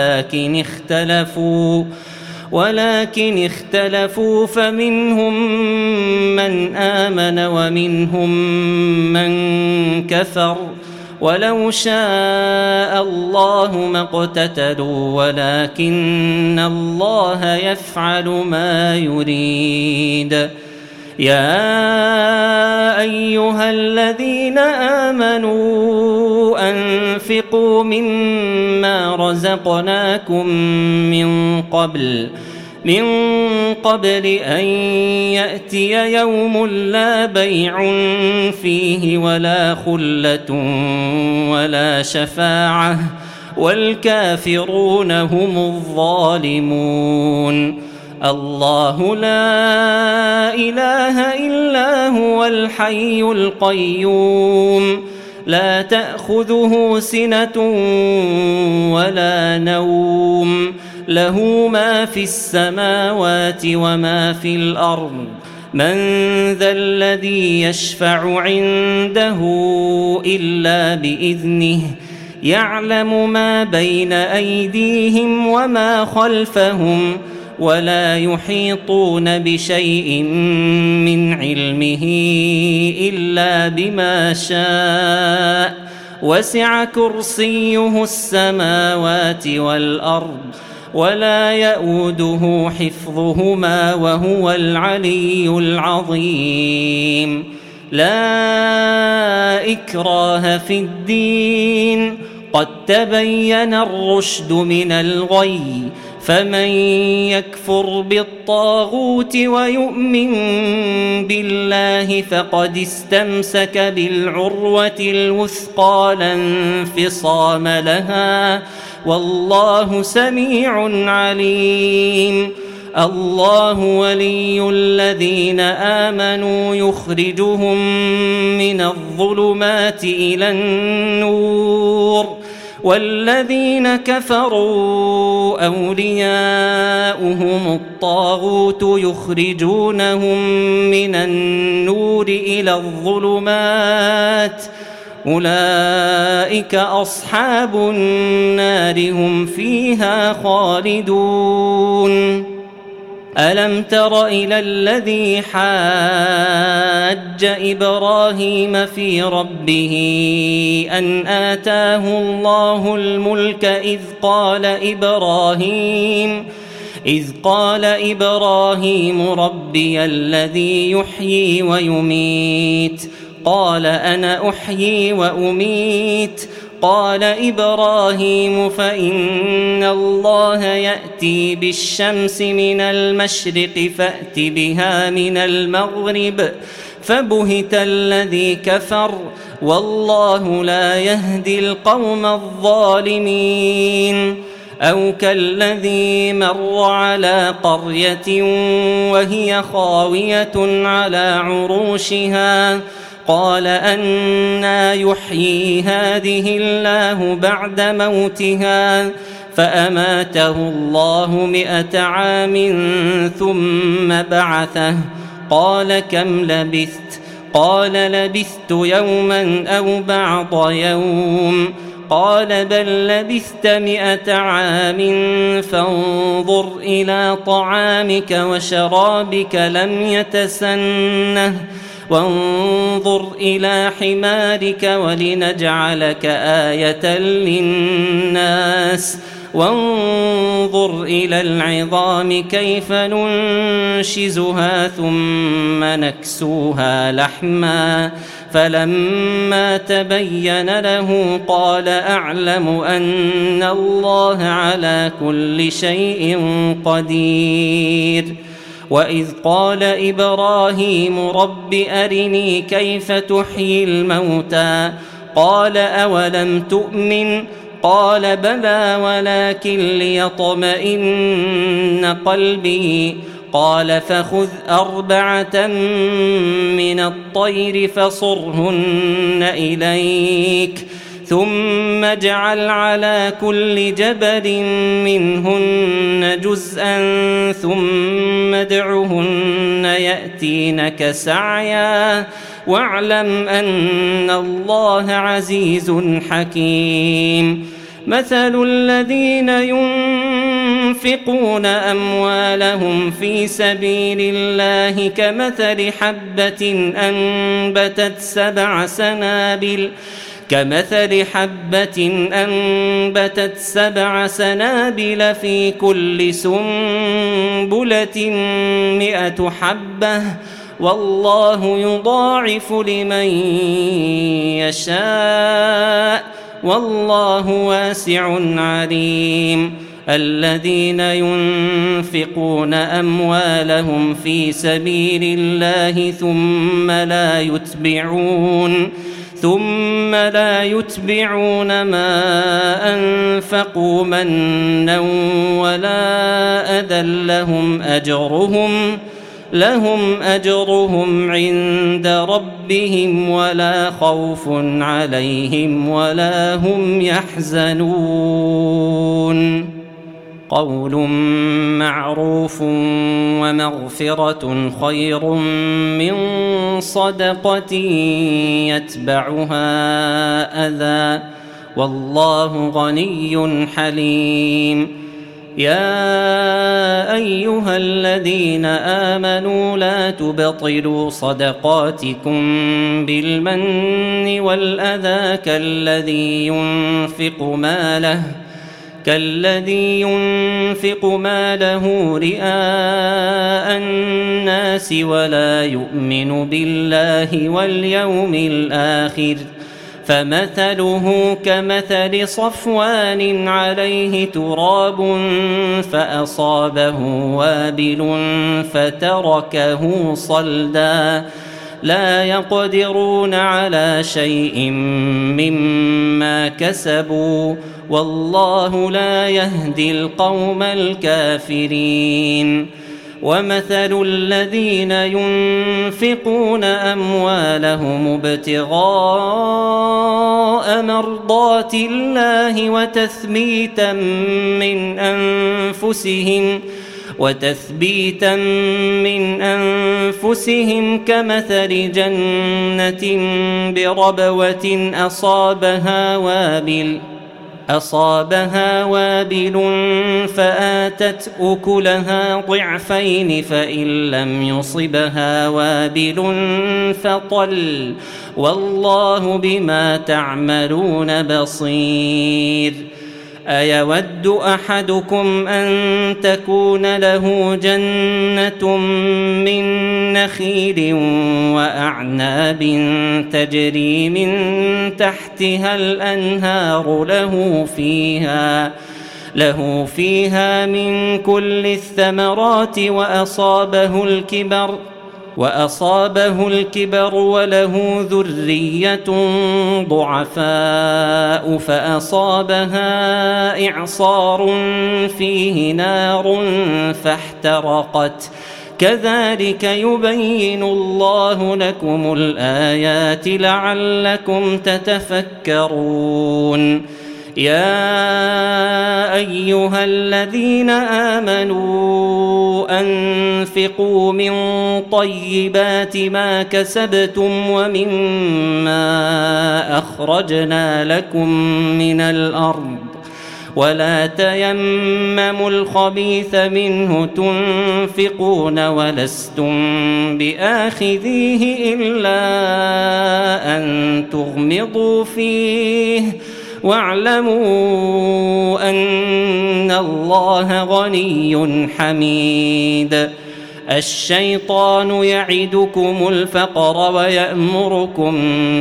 ولكن اختلفوا فمنهم من آمن ومنهم من كفر ولو شاء الله ما اقتتلوا ولكن الله يفعل ما يريد. يا أيها الذين آمنوا أنفقوا مما رزقناكم من قبل أن يأتي يوم لا بيع فيه ولا خلة ولا شفاعة والكافرون هم الظالمون. الله لا إله إلا هو الحي القيوم لا تأخذه سنة ولا نوم له ما في السماوات وما في الأرض من ذا الذي يشفع عنده إلا بإذنه يعلم ما بين أيديهم وما خلفهم ولا يحيطون بشيء من علمه إلا بما شاء وسع كرسيه السماوات والأرض ولا يؤوده حفظهما وهو العلي العظيم. لا إكراه في الدين قد تبين الرشد من الغي فمن يكفر بالطاغوت ويؤمن بالله فقد استمسك بالعروة الوثقى لا انفصام لها والله سميع عليم. الله ولي الذين آمنوا يخرجهم من الظلمات إلى النور والذين كفروا أولياؤهم الطاغوت يخرجونهم من النور إلى الظلمات أولئك أصحاب النار هم فيها خالدون. ألم تر إلى الذي حاج إبراهيم في ربه أن آتاه الله الملك إذ قال إبراهيم ربي الذي يحيي ويميت قال أنا أحيي وأميت قال إبراهيم فإن الله يأتي بالشمس من المشرق فأت بها من المغرب فبهت الذي كفر والله لا يهدي القوم الظالمين. أو كالذي مر على قرية وهي خاوية على عروشها قال أنى يحيي هذه الله بعد موتها فأماته الله 100 عام ثم بعثه قال كم لبثت قال لبثت يوما أو بعض يوم قال بل لبثت 100 عام فانظر إلى طعامك وشرابك لم يتسنه وانظر إلى حمارك ولنجعلك آية للناس وانظر إلى العظام كيف ننشزها ثم نكسوها لحما فلما تبين له قال أعلم أن الله على كل شيء قدير. وإذ قال إبراهيم رب أرني كيف تحيي الموتى قال أولم تؤمن قال بلى ولكن ليطمئن قلبي قال فخذ 4 من الطير فصرهن إليك ثم اجعل على كل جبل منهن جزءا ثم ادعهن يأتينك سعيا واعلم أن الله عزيز حكيم. مثل الذين ينفقون أموالهم في سبيل الله كمثل حبة أنبتت 7 سنابل في كل سنبلة 100 حبة والله يضاعف لمن يشاء والله واسع عليم. الذين ينفقون أموالهم في سبيل الله ثم لا يتبعون ما أنفقوا منا ولا أذى لهم أجرهم عند ربهم ولا خوف عليهم ولا هم يحزنون. قول معروف ومغفرة خير من صدقة يتبعها أذى والله غني حليم. يا أيها الذين آمنوا لا تبطلوا صدقاتكم بالمن والأذى كالذي ينفق ماله رئاء الناس ولا يؤمن بالله واليوم الآخر فمثله كمثل صفوان عليه تراب فأصابه وابل فتركه صلدا لا يقدرون على شيء مما كسبوا والله لا يهدي القوم الكافرين. ومثل الذين ينفقون أموالهم ابتغاء مرضات الله وتثبيتا من أنفسهم كمثل جنة بربوة أصابها وابل فآتت أكلها ضعفين فإن لم يصبها وابل فطل والله بما تعملون بصير. أيود أحدكم أن تكون له جنة من نخيل وأعناب تجري من تحتها الأنهار له فيها من كل الثمرات وأصابه الكبر وله ذرية ضعفاء فأصابها إعصار فيه نار فاحترقت كذلك يبين الله لكم الآيات لعلكم تتفكرون. يا أيها الذين آمنوا أنفقوا من طيبات ما كسبتم ومما أخرجنا لكم من الأرض ولا تيمموا الخبيث منه تنفقون ولستم بآخذيه إلا أن تغمضوا فيه واعلموا أن الله غني حميد. الشيطان يعدكم الفقر ويأمركم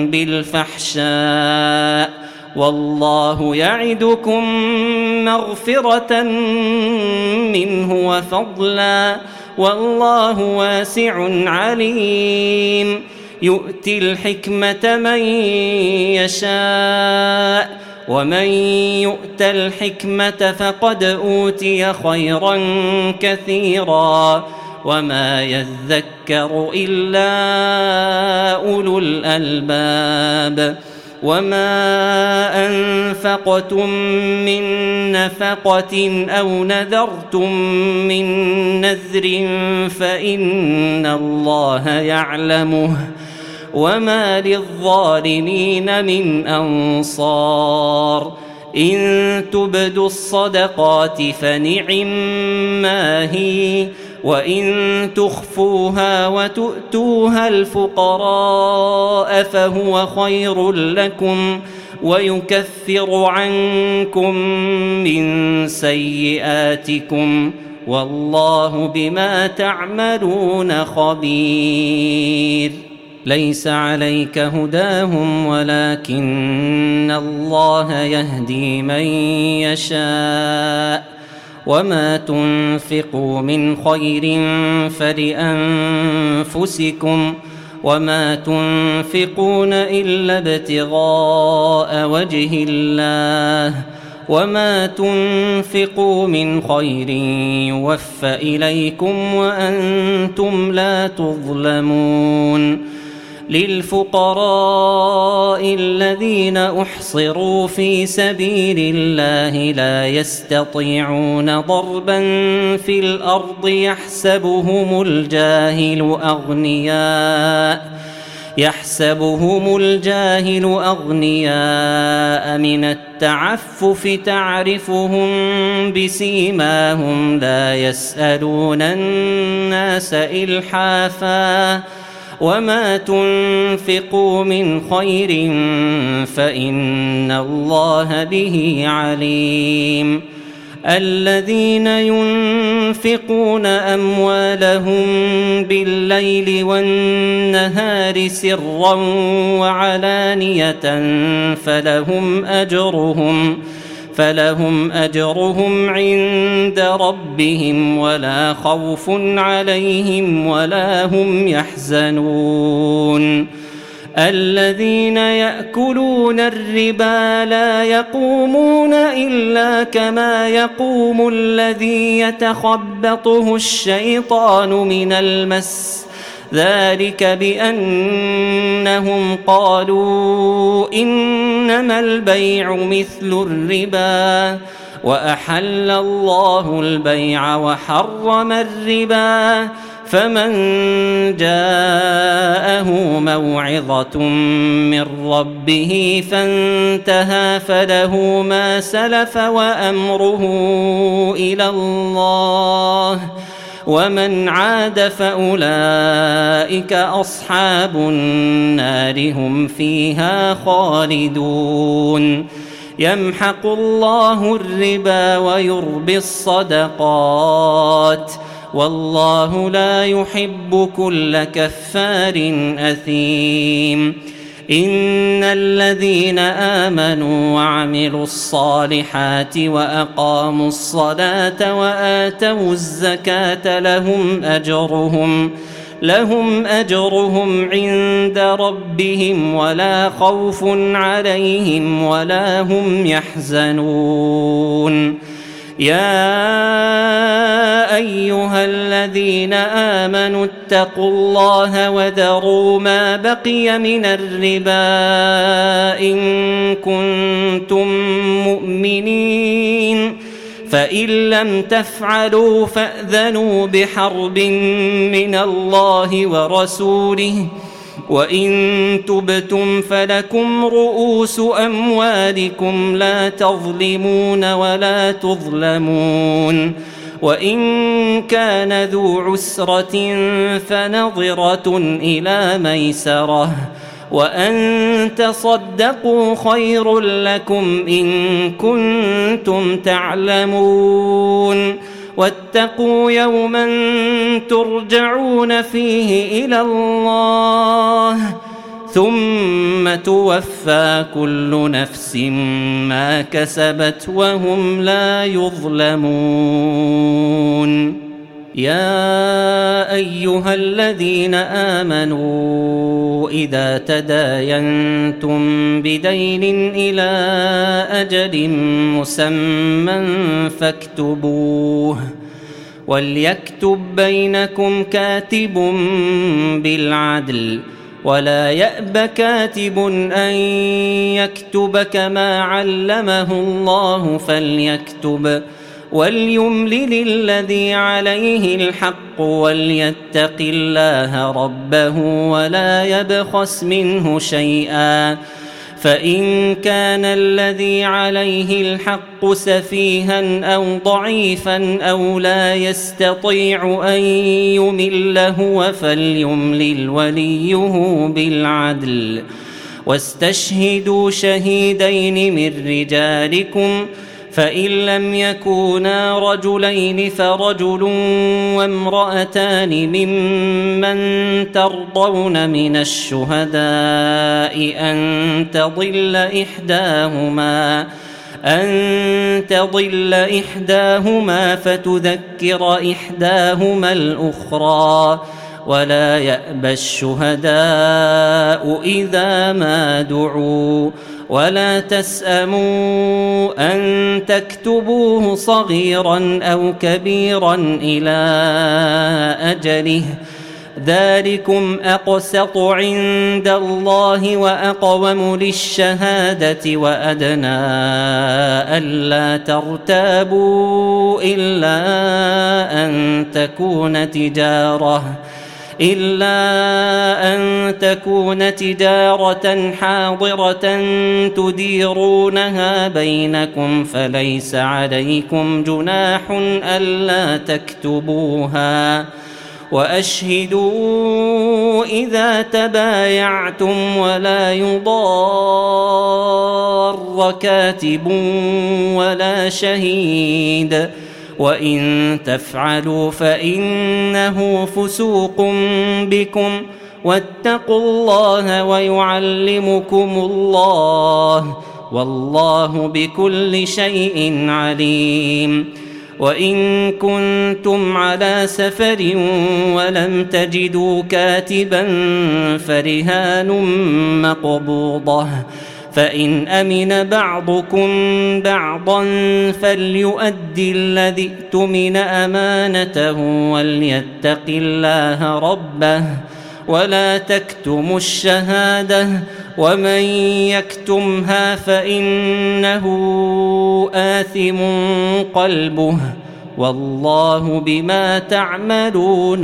بالفحشاء والله يعدكم مغفرة منه وفضلا والله واسع عليم. يؤتي الحكمة من يشاء ومن يؤت الحكمة فقد أوتي خيرا كثيرا وما يذكر إلا أولو الألباب. وما أنفقتم من نفقة أو نذرتم من نذر فإن الله يعلمه وما للظالمين من أنصار. إن تبدوا الصدقات فنعما هي وإن تخفوها وتؤتوها الفقراء فهو خير لكم ويكفر عنكم من سيئاتكم والله بما تعملون خبير. ليس عليك هداهم ولكن الله يهدي من يشاء وما تنفقوا من خير فلأنفسكم وما تنفقون إلا ابتغاء وجه الله وما تنفقوا من خير يوفى إليكم وأنتم لا تظلمون. للفقراء الذين أحصروا في سبيل الله لا يستطيعون ضربا في الأرض يحسبهم الجاهل أغنياء من التعفف تعرفهم بسيماهم لا يسألون الناس إلحافا وما تنفقوا من خير فإن الله به عليم. الذين ينفقون أموالهم بالليل والنهار سرا وعلانية فلهم أجرهم عند ربهم ولا خوف عليهم ولا هم يحزنون. الذين يأكلون الربا لا يقومون إلا كما يقوم الذي يتخبطه الشيطان من المس ذلك بأنهم قالوا إنما البيع مثل الربا وأحل الله البيع وحرم الربا فمن جاءه موعظة من ربه فانتهى فله ما سلف وأمره إلى الله ومن عاد فأولئك أصحاب النار هم فيها خالدون. يمحق الله الربا ويربي الصدقات والله لا يحب كل كفار أثيم. إن الذين آمنوا وعملوا الصالحات وأقاموا الصلاة وآتوا الزكاة لهم أجرهم عند ربهم ولا خوف عليهم ولا هم يحزنون. يا أيها الذين آمنوا اتقوا الله وذروا ما بقي من الربا إن كنتم مؤمنين فإن لم تفعلوا فأذنوا بحرب من الله ورسوله وإن تبتم فلكم رؤوس أموالكم لا تظلمون ولا تظلمون. وإن كان ذو عسرة فنظرة إلى ميسرة وأن تصدقوا خير لكم إن كنتم تعلمون. واتقوا يوما ترجعون فيه إلى الله ثم توفى كل نفس ما كسبت وهم لا يظلمون. يا أيها الذين آمنوا إذا تداينتم بدين إلى أجل مسمى فاكتبوه وليكتب بينكم كاتب بالعدل ولا يأب كاتب أن يكتب كما علمه الله فليكتب وليملل الذي عليه الحق وليتق الله ربه ولا يبخس منه شيئا فإن كان الذي عليه الحق سفيها أو ضعيفا أو لا يستطيع أن يمل هو فليملل وليه بالعدل واستشهدوا شهيدين من رجالكم فإن لم يكونا رجلين فرجل وامرأتان ممن ترضون من الشهداء أن تضل إحداهما فتذكر إحداهما الأخرى ولا يأبى الشهداء إذا ما دعوا ولا تسأموا أن تكتبوه صغيرا أو كبيرا إلى أجله ذلكم أقسط عند الله وأقوم للشهادة وأدنى ألا ترتابوا إلا أن تكون تجارة حاضرة تديرونها بينكم فليس عليكم جناح ألا تكتبوها وأشهدوا إذا تبايعتم ولا يضار كاتب ولا شهيد وإن تفعلوا فإنه فسوق بكم واتقوا الله ويعلمكم الله والله بكل شيء عليم وإن كنتم على سفر ولم تجدوا كاتبا فرهان مقبوضة فإن أمن بعضكم بعضا فليؤدي الذي اؤتمن أمانته وليتق الله ربه ولا تكتموا الشهادة ومن يكتمها فإنه آثم قلبه والله بما تعملون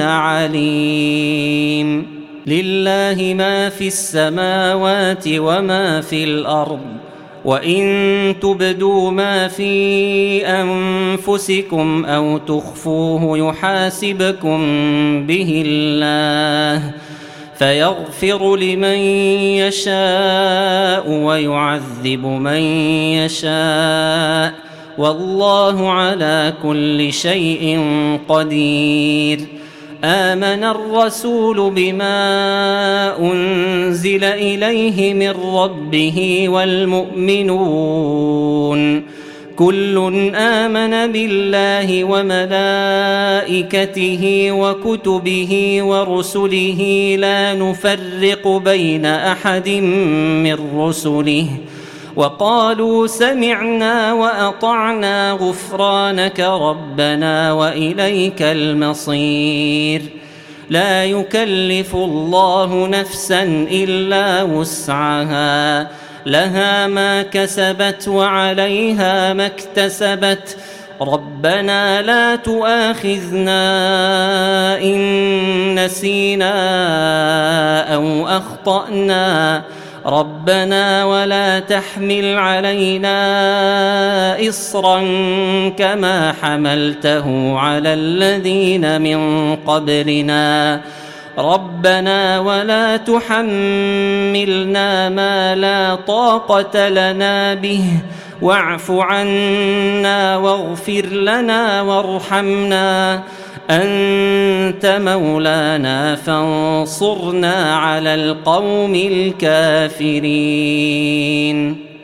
عليم لله ما في السماوات وما في الأرض وإن تبدوا ما في أنفسكم أو تخفوه يحاسبكم به الله فيغفر لمن يشاء ويعذب من يشاء والله على كل شيء قدير آمن الرسول بما أنزل إليه من ربه والمؤمنون كل آمن بالله وملائكته وكتبه ورسله لا نفرق بين أحد من رسله وقالوا سمعنا وأطعنا غفرانك ربنا وإليك المصير لا يكلف الله نفسا إلا وسعها لها ما كسبت وعليها ما اكتسبت ربنا لا تؤاخذنا إن نسينا أو أخطأنا ربنا ولا تحمل علينا إصرا كما حملته على الذين من قبلنا ربنا ولا تحملنا ما لا طاقة لنا به واعف عنا واغفر لنا وارحمنا أنت مولانا فانصرنا على القوم الكافرين